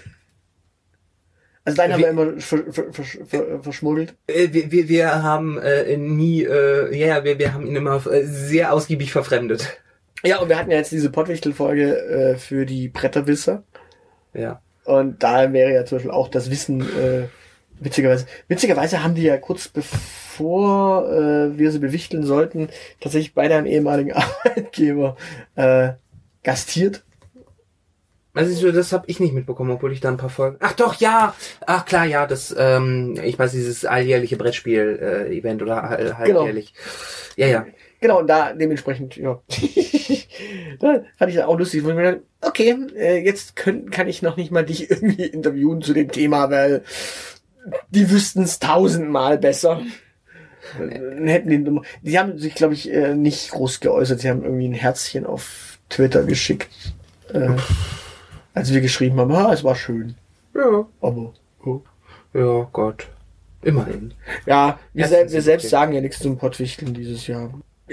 Also deinen haben wir immer verschmuggelt. Wir haben nie, wir haben ihn immer sehr ausgiebig verfremdet. Ja, und wir hatten ja jetzt diese Pottwichtel-Folge für die Bretterwisser. Ja. Und da wäre ja zum Beispiel auch das Wissen, witzigerweise haben die ja kurz bevor wir sie bewichteln sollten, tatsächlich bei deinem ehemaligen Arbeitgeber gastiert. Also das habe ich nicht mitbekommen, obwohl ich da ein paar Folgen... Ach doch, ja! Ach klar, ja, das, ich weiß, dieses alljährliche Brettspiel-Event oder halbjährlich. Genau. Ja. Genau, und da dementsprechend, ja. Da fand ich das auch lustig, wo ich mir dachte, okay, jetzt kann ich noch nicht mal dich irgendwie interviewen zu dem Thema, weil die wüssten es 1000-mal besser. Die haben sich, glaube ich, nicht groß geäußert. Sie haben irgendwie ein Herzchen auf Twitter geschickt. Als wir geschrieben haben, es war schön. Ja. Aber, oh. Ja, Gott. Immerhin. Ja, wir selbst sagen ja nichts zum Pottwichteln dieses Jahr.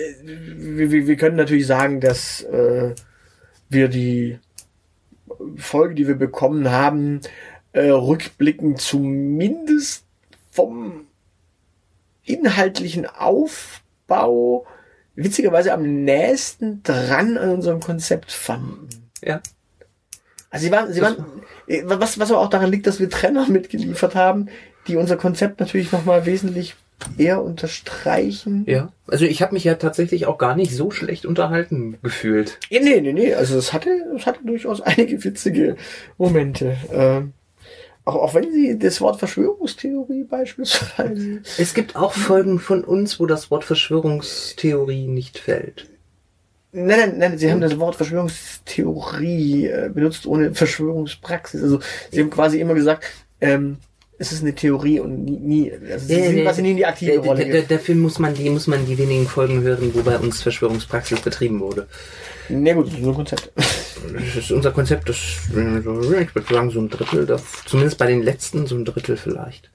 Wir können natürlich sagen, dass wir die Folge, die wir bekommen haben, rückblickend zumindest vom inhaltlichen Aufbau witzigerweise am nächsten dran an unserem Konzept fanden. Ja. Also sie waren, was aber auch daran liegt, dass wir Trenner mitgeliefert haben, die unser Konzept natürlich nochmal wesentlich eher unterstreichen. Ja, also ich habe mich ja tatsächlich auch gar nicht so schlecht unterhalten gefühlt. Ja, nee, also es hatte durchaus einige witzige Momente. Auch wenn sie das Wort Verschwörungstheorie beispielsweise... Es gibt auch Folgen von uns, wo das Wort Verschwörungstheorie nicht fällt. Nein, sie haben das Wort Verschwörungstheorie benutzt ohne Verschwörungspraxis. Also sie haben quasi immer gesagt, es ist eine Theorie und nie also sie sind quasi nie in die aktive Rolle. Dafür muss man die wenigen Folgen hören, wo bei uns Verschwörungspraxis betrieben wurde. Na gut, das ist nur ein Konzept. Das ist unser Konzept, ich würde sagen so ein Drittel, zumindest bei den letzten so ein Drittel vielleicht.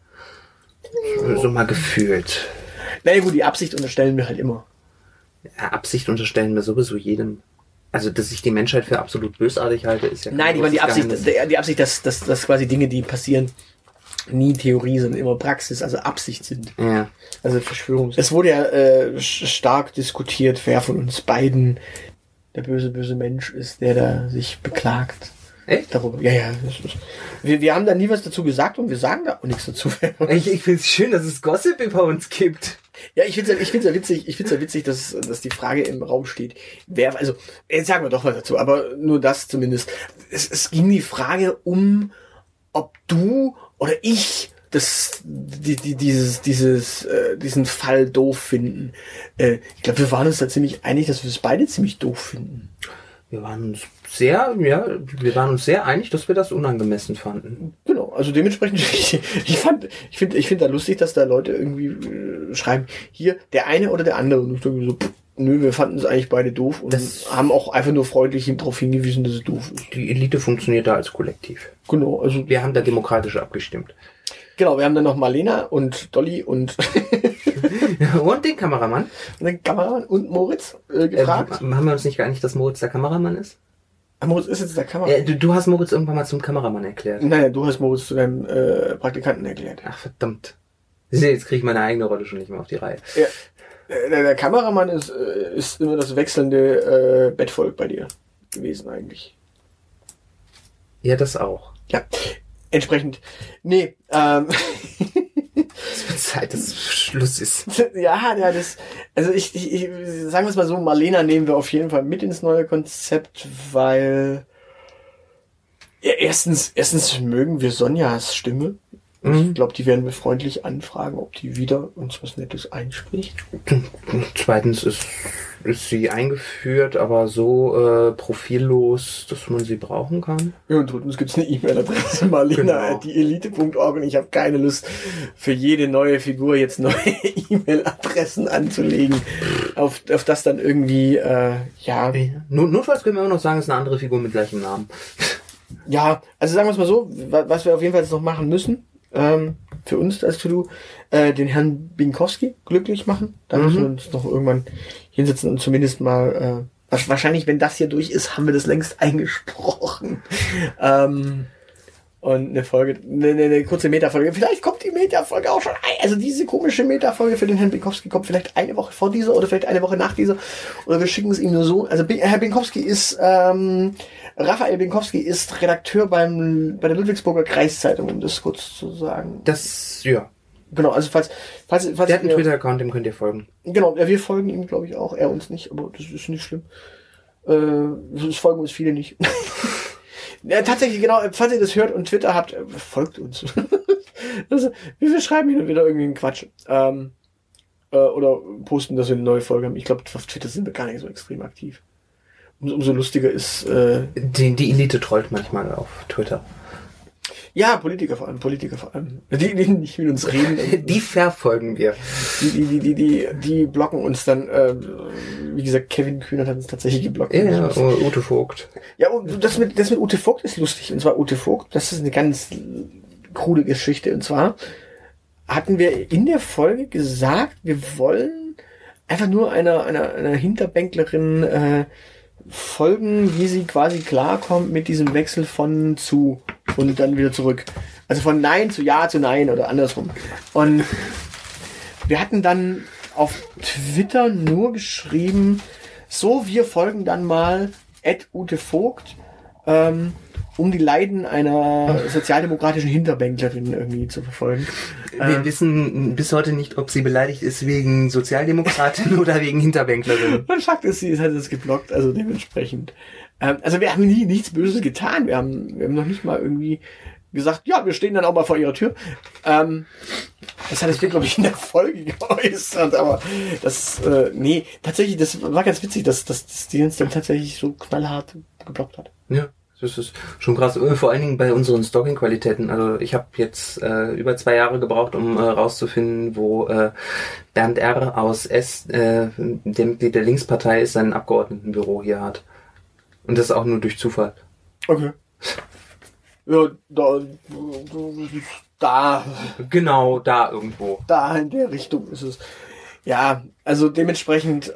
So mal gefühlt. Na gut, die Absicht unterstellen wir halt immer. Ja, Absicht unterstellen wir sowieso jedem. Also, dass ich die Menschheit für absolut bösartig halte, ist ja... Nein, die Absicht, dass quasi Dinge, die passieren, nie Theorie sind, immer Praxis, also Absicht sind. Ja. Also Verschwörung. Es wurde ja stark diskutiert, wer von uns beiden der böse Mensch ist, der da sich beklagt. Echt? Darüber. Ja. Wir haben da nie was dazu gesagt und wir sagen da auch nichts dazu. Ich finde es schön, dass es Gossip über uns gibt. Ja, ich find's ja witzig, dass die Frage im Raum steht. Also, jetzt sagen wir doch was dazu, aber nur das zumindest. Es ging die Frage um, ob du oder ich diesen Fall doof finden. Ich glaube, wir waren uns da ziemlich einig, dass wir es beide ziemlich doof finden. Wir waren uns sehr einig, dass wir das unangemessen fanden. Genau, also dementsprechend, ich finde da lustig, dass da Leute irgendwie schreiben, hier, der eine oder der andere. Und ich denke so, nö, wir fanden es eigentlich beide doof und haben auch einfach nur freundlich darauf hingewiesen, dass es doof ist. Die Elite funktioniert da als Kollektiv. Genau, also. Wir haben da demokratisch abgestimmt. Genau, wir haben dann noch Marlena und Dolly und und den Kameramann. Und Moritz gefragt. Haben wir uns nicht geeinigt, dass Moritz der Kameramann ist? Moritz ist jetzt der Kameramann. Du hast Moritz irgendwann mal zum Kameramann erklärt. Nein, du hast Moritz zu deinem Praktikanten erklärt. Ach, verdammt. Jetzt kriege ich meine eigene Rolle schon nicht mehr auf die Reihe. Ja. Der Kameramann ist immer das wechselnde Bettvolk bei dir gewesen eigentlich. Ja, das auch. Ja, entsprechend. Nee, Es wird Zeit, dass Schluss ist. Ja, also ich sagen wir es mal so, Marlena nehmen wir auf jeden Fall mit ins neue Konzept, weil ja, erstens mögen wir Sonjas Stimme. Ich glaube, die werden wir freundlich anfragen, ob die wieder uns was Nettes einspricht. Zweitens ist sie eingeführt, aber so profillos, dass man sie brauchen kann. Ja, und drittens gibt es eine E-Mail-Adresse, marlena@elite.org, und ich habe keine Lust, für jede neue Figur jetzt neue E-Mail-Adressen anzulegen, auf das dann irgendwie, Notfalls können wir auch noch sagen, es ist eine andere Figur mit gleichem Namen. Ja, also sagen wir es mal so, was wir auf jeden Fall jetzt noch machen müssen, für uns als To-Do, den Herrn Binkowski glücklich machen. Da müssen wir uns noch irgendwann hinsetzen und zumindest mal, wahrscheinlich, wenn das hier durch ist, haben wir das längst eingesprochen. Und eine kurze Metafolge. Vielleicht kommt die Metafolge auch schon also diese komische Metafolge für den Herrn Binkowski kommt vielleicht eine Woche vor dieser oder vielleicht eine Woche nach dieser. Oder wir schicken es ihm nur so. Also Herr Binkowski ist, Raphael Binkowski ist Redakteur bei der Ludwigsburger Kreiszeitung, um das kurz zu sagen. Ja. Genau, also falls der hat einen Twitter-Account, dem könnt ihr folgen. Genau, wir folgen ihm, glaube ich, auch. Er uns nicht, aber das ist nicht schlimm. Es folgen uns viele nicht. Ja, tatsächlich, genau, falls ihr das hört und Twitter habt, folgt uns. Also, wir schreiben hin und wieder irgendwie einen Quatsch. Oder posten, dass wir eine neue Folge haben. Ich glaube, auf Twitter sind wir gar nicht so extrem aktiv. Umso lustiger ist... Die Elite trollt manchmal auf Twitter. Ja, Politiker vor allem. Die nicht mit uns reden. Die verfolgen wir. Die blocken uns dann, wie gesagt, Kevin Kühnert hat uns tatsächlich geblockt. Ja, Ute Vogt. Ja, und das mit Ute Vogt ist lustig. Und zwar Ute Vogt, das ist eine ganz krude Geschichte. Und zwar hatten wir in der Folge gesagt, wir wollen einfach nur einer Hinterbänklerin folgen, wie sie quasi klarkommt mit diesem Wechsel von zu und dann wieder zurück. Also von Nein zu Ja zu Nein oder andersrum. Und wir hatten dann auf Twitter nur geschrieben, so, wir folgen dann mal @Ute Vogt, um die Leiden einer sozialdemokratischen Hinterbänklerin irgendwie zu verfolgen. Wir wissen bis heute nicht, ob sie beleidigt ist wegen Sozialdemokratin oder wegen Hinterbänklerin. Und Fakt ist, sie hat es geblockt, also dementsprechend. Also wir haben nichts Böses getan. Wir haben noch nicht mal irgendwie gesagt, ja, wir stehen dann auch mal vor ihrer Tür. Das hat es, glaube ich, in der Folge geäußert, aber das, nee, tatsächlich, das war ganz witzig, dass die uns dann tatsächlich so knallhart geblockt hat. Ja. Das ist schon krass, vor allen Dingen bei unseren Stalking-Qualitäten. Also ich habe jetzt über 2 Jahre gebraucht, um rauszufinden, wo Bernd R. aus S., der Mitglied der Linkspartei ist, sein Abgeordnetenbüro hier hat. Und das auch nur durch Zufall. Okay. Ja, da. Genau, da irgendwo. Da in der Richtung ist es. Ja, also dementsprechend,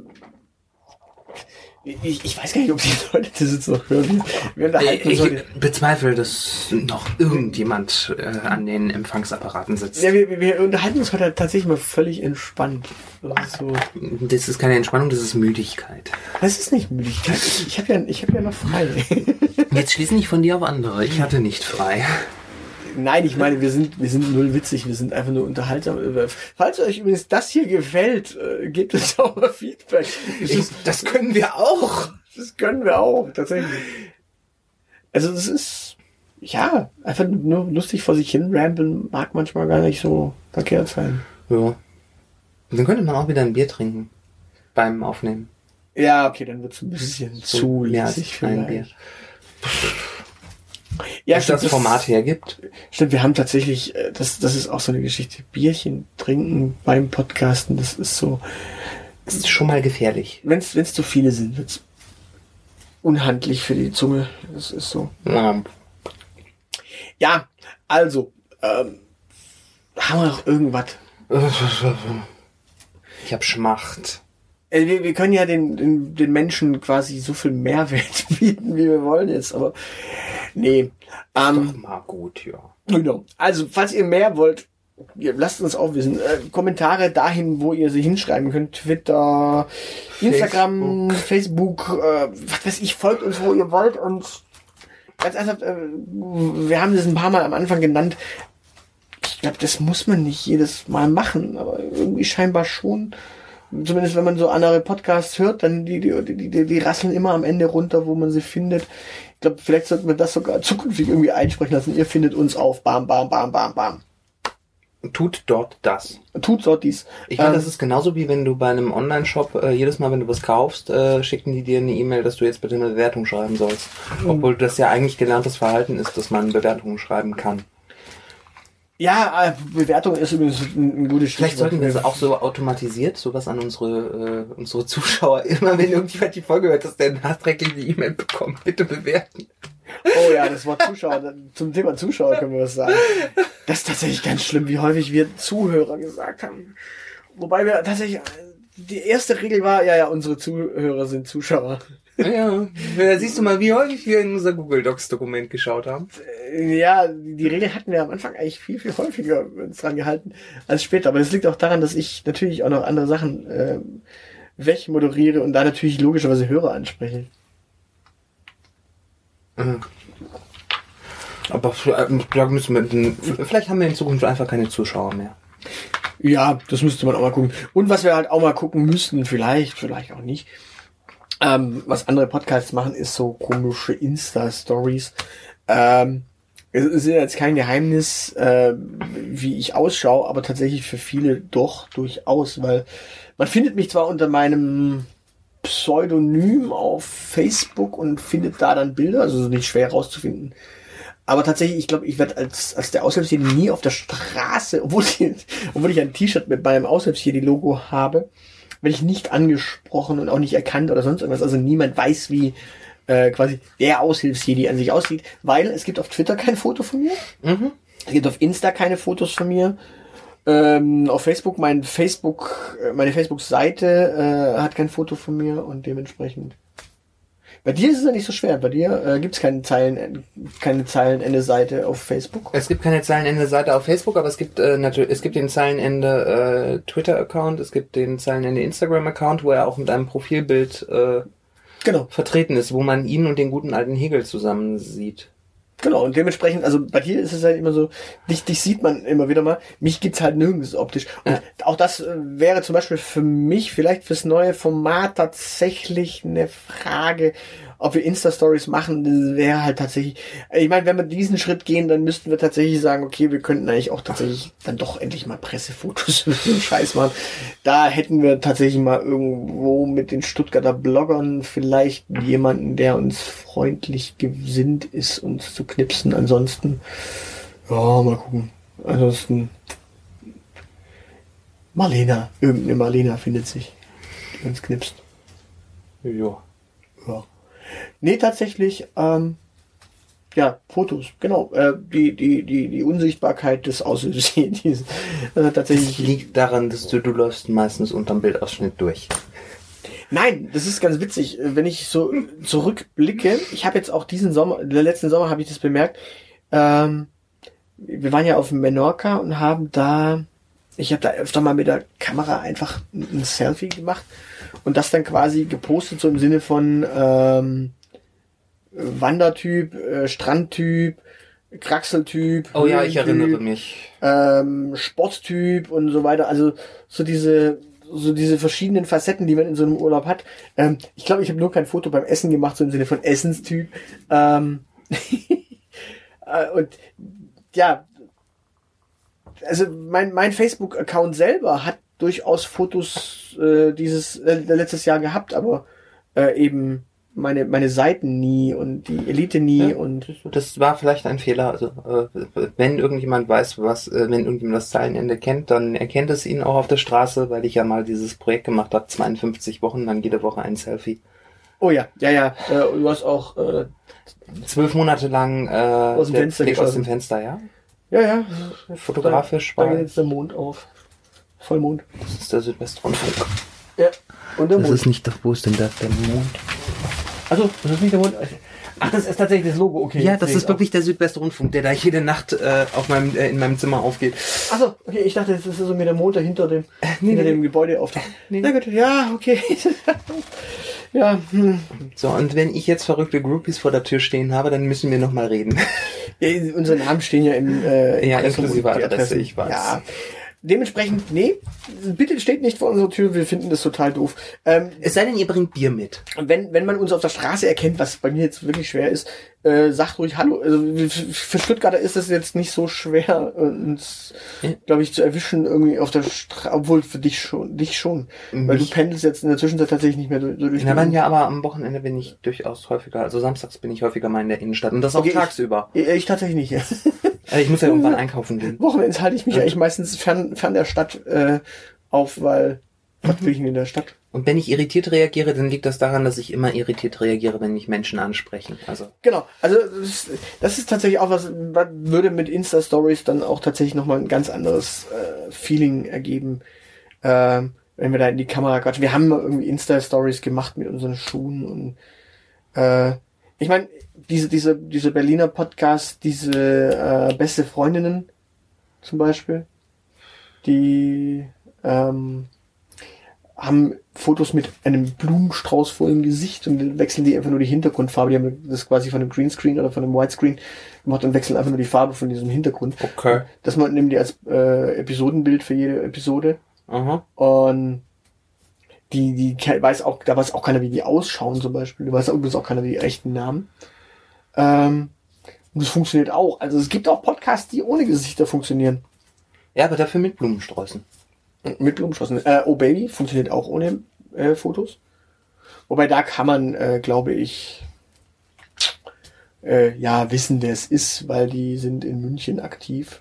ich weiß gar nicht, ob die Leute das jetzt noch hören. Ich bezweifle, dass noch irgendjemand an den Empfangsapparaten sitzt. Ja, wir unterhalten uns heute tatsächlich mal völlig entspannt. So. Das ist keine Entspannung, das ist Müdigkeit. Das ist nicht Müdigkeit. Ich hab ja noch frei. Jetzt schließ nicht von dir auf andere. Ich hatte nicht frei. Nein, ich meine, wir sind null witzig, wir sind einfach nur unterhaltsam. Falls euch übrigens das hier gefällt, gebt uns auch mal Feedback. Das können wir auch. Das können wir auch, tatsächlich. Also das ist, ja, einfach nur lustig vor sich hin ramblen, mag manchmal gar nicht so verkehrt sein. Ja. Und dann könnte man auch wieder ein Bier trinken beim Aufnehmen. Ja, okay, dann wird's ein bisschen zu lässig für ein Bier. Ja, das Format hergibt. Stimmt, wir haben tatsächlich, das ist auch so eine Geschichte, Bierchen trinken beim Podcasten, das ist so. Das ist schon mal gefährlich. Wenn's zu viele sind, wird's unhandlich für die Zunge. Das ist so. Ja, also, haben wir noch irgendwas? Ich hab Schmacht. Wir können ja den Menschen quasi so viel Mehrwert bieten, wie wir wollen jetzt, aber nee. Ist doch mal gut, ja. Genau. Also, falls ihr mehr wollt, lasst uns auch wissen. Kommentare dahin, wo ihr sie hinschreiben könnt. Twitter, Instagram, Facebook, was weiß ich, folgt uns, wo ihr wollt. Und ganz ernsthaft, wir haben das ein paar Mal am Anfang genannt. Ich glaube, das muss man nicht jedes Mal machen, aber irgendwie scheinbar schon. Zumindest wenn man so andere Podcasts hört, dann die rasseln immer am Ende runter, wo man sie findet. Ich glaube, vielleicht sollten wir das sogar zukünftig irgendwie einsprechen lassen. Ihr findet uns auf bam, bam, bam, bam, bam. Tut dort das. Tut dort dies. Ich meine, das ist genauso wie wenn du bei einem Online-Shop jedes Mal, wenn du was kaufst, schicken die dir eine E-Mail, dass du jetzt bitte eine Bewertung schreiben sollst. Obwohl das ja eigentlich gelerntes Verhalten ist, dass man Bewertungen schreiben kann. Ja, Bewertung ist übrigens ein gutes Stichwort. Vielleicht sollten wir das auch so automatisiert, sowas an unsere Zuschauer, immer wenn irgendjemand die Folge hört, dass der nachträglich eine E-Mail bekommt, bitte bewerten. Oh ja, das Wort Zuschauer, zum Thema Zuschauer können wir was sagen. Das ist tatsächlich ganz schlimm, wie häufig wir Zuhörer gesagt haben. Wobei wir tatsächlich, die erste Regel war, ja, unsere Zuhörer sind Zuschauer. Ja, da siehst du mal, wie häufig wir in unser Google Docs Dokument geschaut haben. Ja, die Regel hatten wir am Anfang eigentlich viel, viel häufiger uns dran gehalten als später. Aber das liegt auch daran, dass ich natürlich auch noch andere Sachen wegmoderiere und da natürlich logischerweise Hörer anspreche. Aber da müssen wir, vielleicht haben wir in Zukunft einfach keine Zuschauer mehr. Ja, das müsste man auch mal gucken. Und was wir halt auch mal gucken müssten, vielleicht auch nicht, was andere Podcasts machen, ist so komische Insta-Stories. Es ist jetzt kein Geheimnis, wie ich ausschaue, aber tatsächlich für viele doch durchaus, weil man findet mich zwar unter meinem Pseudonym auf Facebook und findet da dann Bilder, also nicht schwer rauszufinden. Aber tatsächlich, ich glaube, ich werde als der Aushilfsjedi nie auf der Straße, obwohl ich ein T-Shirt mit meinem Aushilfsjedi-Logo habe, werde ich nicht angesprochen und auch nicht erkannt oder sonst irgendwas. Also niemand weiß, wie quasi der Aushilfsjedi an sich aussieht, weil es gibt auf Twitter kein Foto von mir. Mhm. Es gibt auf Insta keine Fotos von mir. Auf Facebook, meine Facebook-Seite hat kein Foto von mir und dementsprechend. Bei dir ist es ja nicht so schwer. Bei dir gibt es keine Zeilenende-Seite auf Facebook. Es gibt keine Zeilenende-Seite auf Facebook, aber es gibt den Zeilenende Twitter-Account, es gibt den Zeilenende Instagram-Account, wo er auch mit einem Profilbild vertreten ist, wo man ihn und den guten alten Hegel zusammen sieht. Genau, und dementsprechend, also bei dir ist es halt immer so, dich sieht man immer wieder mal, mich gibt's halt nirgends optisch. Und auch das wäre zum Beispiel für mich vielleicht fürs neue Format tatsächlich eine Frage, ob wir Insta-Stories machen, das wäre halt tatsächlich, ich meine, wenn wir diesen Schritt gehen, dann müssten wir tatsächlich sagen, okay, wir könnten eigentlich auch tatsächlich dann doch endlich mal Pressefotos für so einen Scheiß machen. Da hätten wir tatsächlich mal irgendwo mit den Stuttgarter Bloggern vielleicht jemanden, der uns freundlich gesinnt ist, uns zu knipsen. Ansonsten, ja, mal gucken. Ansonsten, irgendeine Marlena findet sich, die uns knipst. Ja. Nee, tatsächlich, Fotos, genau, die Unsichtbarkeit des Aushilfsjedis. Tatsächlich. Das liegt daran, dass du läufst meistens unterm Bildausschnitt durch. Nein, das ist ganz witzig. Wenn ich so zurückblicke, ich habe jetzt auch letzten Sommer habe ich das bemerkt, wir waren ja auf Menorca und ich habe da öfter mal mit der Kamera einfach ein Selfie gemacht und das dann quasi gepostet, so im Sinne von Wandertyp, Strandtyp, Kraxeltyp. Oh ja, ich erinnere mich. Sporttyp und so weiter. Also so diese verschiedenen Facetten, die man in so einem Urlaub hat. Ich glaube, ich habe nur kein Foto beim Essen gemacht, so im Sinne von Essenstyp. Und ja, also mein Facebook-Account selber hat durchaus Fotos letztes Jahr gehabt, aber eben meine Seiten nie und die Elite nie. Ja, und das war vielleicht ein Fehler. Also wenn irgendjemand weiß, wenn irgendjemand das Zeilenende kennt, dann erkennt es ihn auch auf der Straße, weil ich ja mal dieses Projekt gemacht habe, 52 Wochen, dann jede Woche ein Selfie. Oh ja. Du hast auch 12 Monate lang aus dem Fenster Blick aus dem Fenster, ja? Ja. Fotografisch da geht jetzt der Mond auf. Vollmond. Das ist der Südwestrundfunk. Ja. Und der das Mond. Ist nicht, wo ist denn der Mond? Also, das ist nicht der Mond. Ach, das ist tatsächlich das Logo, okay. Ja, das ist wirklich der Südwestrundfunk, der da jede Nacht in meinem Zimmer aufgeht. Achso, okay, ich dachte, das ist so mit der Mond hinter dem Gebäude auftaucht. Na gut, ja, okay. Ja. So, und wenn ich jetzt verrückte Groupies vor der Tür stehen habe, dann müssen wir nochmal reden. Ja, unsere Namen stehen ja im inklusive Adresse, ich weiß. Ja. Dementsprechend, nee, bitte steht nicht vor unserer Tür, wir finden das total doof. Es sei denn, ihr bringt Bier mit. Wenn man uns auf der Straße erkennt, was bei mir jetzt wirklich schwer ist, sagt ruhig Hallo. Also für Stuttgarter ist es jetzt nicht so schwer, uns, glaube ich, zu erwischen irgendwie auf der Straße, obwohl für dich schon. Weil du pendelst jetzt in der Zwischenzeit tatsächlich nicht mehr durch. Ja, aber am Wochenende bin ich durchaus häufiger, also samstags bin ich häufiger mal in der Innenstadt und das auch tagsüber. Ich tatsächlich nicht, ja. Ich muss ja irgendwann einkaufen gehen. Wochenends halte ich mich eigentlich meistens fern der Stadt auf, weil was will ich denn in der Stadt? Und wenn ich irritiert reagiere, dann liegt das daran, dass ich immer irritiert reagiere, wenn mich Menschen ansprechen. Also genau, also das ist tatsächlich auch was würde mit Insta-Stories dann auch tatsächlich nochmal ein ganz anderes Feeling ergeben, wenn wir da in die Kamera quatschen. Wir haben mal irgendwie Insta-Stories gemacht mit unseren Schuhen und ich meine, diese Berliner Podcast, diese beste Freundinnen zum Beispiel, die haben Fotos mit einem Blumenstrauß vor dem Gesicht und wechseln die einfach nur die Hintergrundfarbe. Die haben das quasi von einem Greenscreen oder von einem Widescreen gemacht und wechseln einfach nur die Farbe von diesem Hintergrund. Okay. Das nehmen die als Episodenbild für jede Episode. Aha. Und da weiß auch keiner, wie die ausschauen zum Beispiel. Da weiß übrigens auch keiner die echten Namen. Und das funktioniert auch. Also es gibt auch Podcasts, die ohne Gesichter funktionieren. Ja, aber dafür mit Blumensträußen. Mit Blumensträußen. Oh Baby funktioniert auch ohne Fotos. Wobei da kann man, glaube ich, wissen, wer es ist, weil die sind in München aktiv.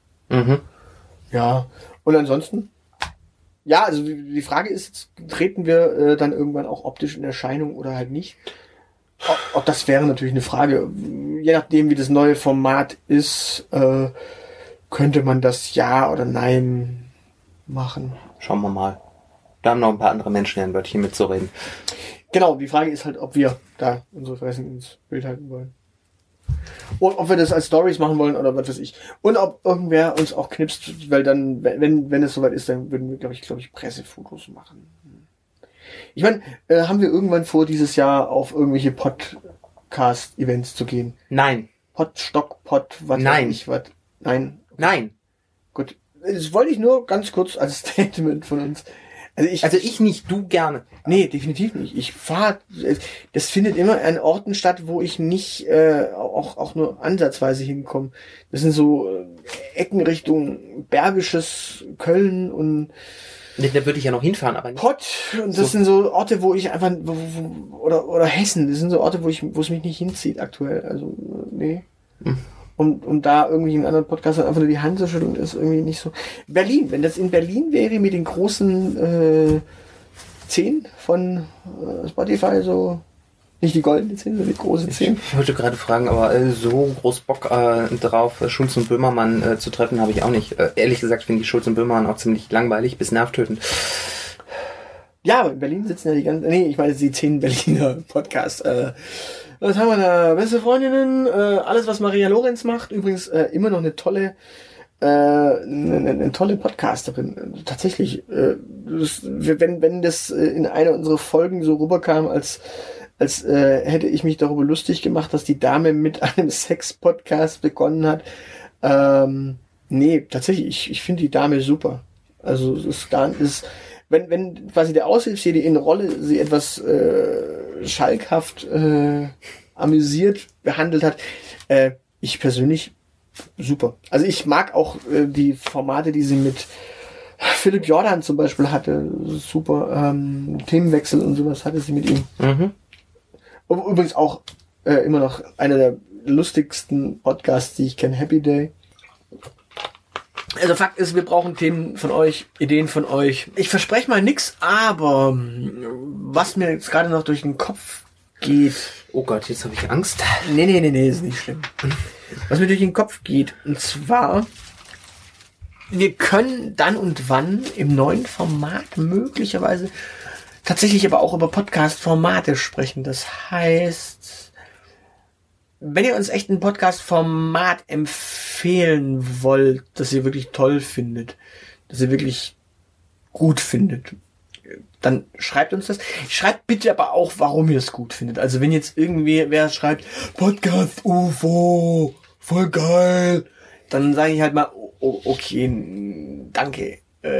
Ja, und ansonsten? Ja, also die Frage ist, treten wir dann irgendwann auch optisch in Erscheinung oder halt nicht? Auch das wäre natürlich eine Frage. Je nachdem, wie das neue Format ist, könnte man das ja oder nein machen. Schauen wir mal. Da haben noch ein paar andere Menschen ein Wörtchen mitzureden. Genau, die Frage ist halt, ob wir da unsere Fressen ins Bild halten wollen. Und ob wir das als Stories machen wollen oder was weiß ich. Und ob irgendwer uns auch knipst, weil dann, wenn es soweit ist, dann würden wir, glaube ich, Pressefotos machen. Ich meine, haben wir irgendwann vor, dieses Jahr auf irgendwelche Podcast-Events zu gehen? Nein. Was Nein. weiß ich, was? Nein. Nein. Gut. Das wollte ich nur ganz kurz als Statement von uns. Also ich nicht, du gerne. Nee, definitiv nicht. Ich fahre, das findet immer an Orten statt, wo ich nicht auch nur ansatzweise hinkomme. Das sind so Ecken Richtung Bergisches Köln und da würde ich ja noch hinfahren, aber nicht. Pott. Und das sind so Orte, wo ich einfach oder Hessen. Das sind so Orte, wo es mich nicht hinzieht aktuell. Also nee. Um da irgendwie einen anderen Podcast einfach nur die Hand zu schütteln, ist irgendwie nicht so. Berlin, wenn das in Berlin wäre mit den großen 10 von Spotify, so nicht die goldenen 10, sondern die großen 10. Ich wollte gerade fragen, aber so groß Bock drauf, Schulz und Böhmermann zu treffen, habe ich auch nicht. Ehrlich gesagt finde ich Schulz und Böhmermann auch ziemlich langweilig, bis nervtötend. Ja, aber in Berlin sitzen ja die ganzen, ich meine die 10 Berliner Podcasts. Was haben wir da? Beste Freundinnen, alles was Maria Lorenz macht. Übrigens immer noch eine tolle Podcasterin. Tatsächlich, wenn das in einer unserer Folgen so rüberkam, als hätte ich mich darüber lustig gemacht, dass die Dame mit einem Sex-Podcast begonnen hat. Nee, tatsächlich, ich finde die Dame super. Also es ist wenn quasi der Aushilfsjäger in Rolle sie etwas schalkhaft amüsiert behandelt hat, ich persönlich super. Also ich mag auch die Formate, die sie mit Philipp Jordan zum Beispiel hatte, super. Themenwechsel und sowas hatte sie mit ihm. Übrigens auch immer noch einer der lustigsten Podcasts, die ich kenne, Happy Day. Also Fakt ist, wir brauchen Themen von euch, Ideen von euch. Ich verspreche mal nix, aber was mir jetzt gerade noch durch den Kopf geht... Oh Gott, jetzt habe ich Angst. Nee, ist nicht schlimm. Was mir durch den Kopf geht, und zwar, wir können dann und wann im neuen Format möglicherweise tatsächlich aber auch über Podcast-Formate sprechen. Das heißt... Wenn ihr uns echt ein Podcast-Format empfehlen wollt, das ihr wirklich toll findet, das ihr wirklich gut findet, dann schreibt uns das. Schreibt bitte aber auch, warum ihr es gut findet. Also wenn jetzt irgendwie wer schreibt, Podcast UFO, voll geil, dann sage ich halt mal, okay, danke.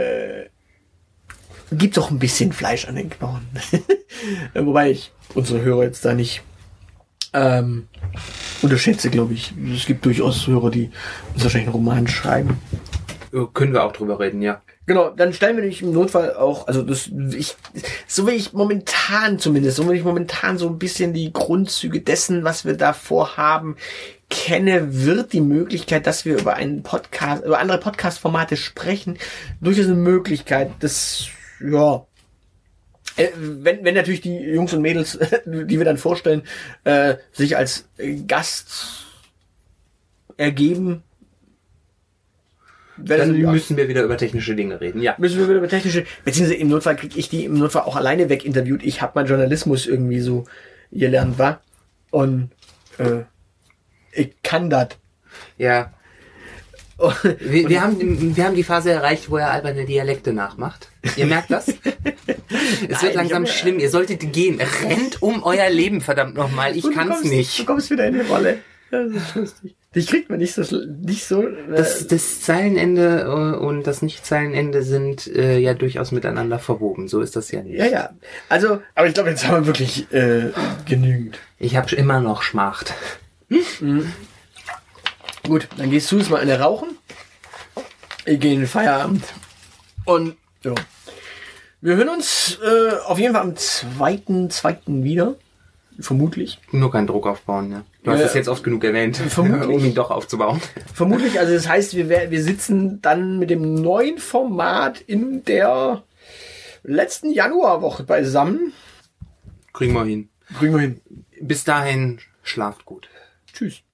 Gibt doch ein bisschen Fleisch an den Knochen. Wobei ich unsere Hörer jetzt da nicht unterschätze, glaube ich. Es gibt durchaus Hörer, die uns wahrscheinlich einen Roman schreiben. Können wir auch drüber reden, ja. Genau, dann stellen wir nämlich im Notfall auch, also so will ich momentan so ein bisschen die Grundzüge dessen, was wir da vorhaben, kenne, wird die Möglichkeit, dass wir über andere Podcast-Formate sprechen, durchaus eine Möglichkeit, das, ja, wenn natürlich die Jungs und Mädels, die wir dann vorstellen, sich als Gast ergeben, dann müssen wir wieder über technische Dinge reden, ja. Beziehungsweise im Notfall kriege ich die im Notfall auch alleine weginterviewt. Ich habe meinen Journalismus irgendwie so gelernt, wa? Und ich kann das. Ja. Wir haben die Phase erreicht, wo er alberne Dialekte nachmacht. Ihr merkt das? Es wird langsam schlimm. Ihr solltet gehen. Rennt um euer Leben, verdammt nochmal. Ich kann's nicht. Du kommst wieder in die Rolle. Ja, das ist lustig. Dich kriegt man nicht so. Das Zeilenende und das Nicht-Zeilenende sind ja durchaus miteinander verwoben. So ist das ja nicht. Ja. Also, aber ich glaube, jetzt haben wir wirklich genügend. Ich habe immer noch Schmacht. Gut, dann gehst du jetzt mal eine rauchen. Ich gehe in den Feierabend. Und ja. Wir hören uns auf jeden Fall am 2.2. wieder. Vermutlich. Nur keinen Druck aufbauen, ja. Du hast es jetzt oft genug erwähnt, um ihn doch aufzubauen. Vermutlich, also das heißt, wir sitzen dann mit dem neuen Format in der letzten Januarwoche beisammen. Kriegen wir hin. Kriegen wir hin. Bis dahin, schlaft gut. Tschüss.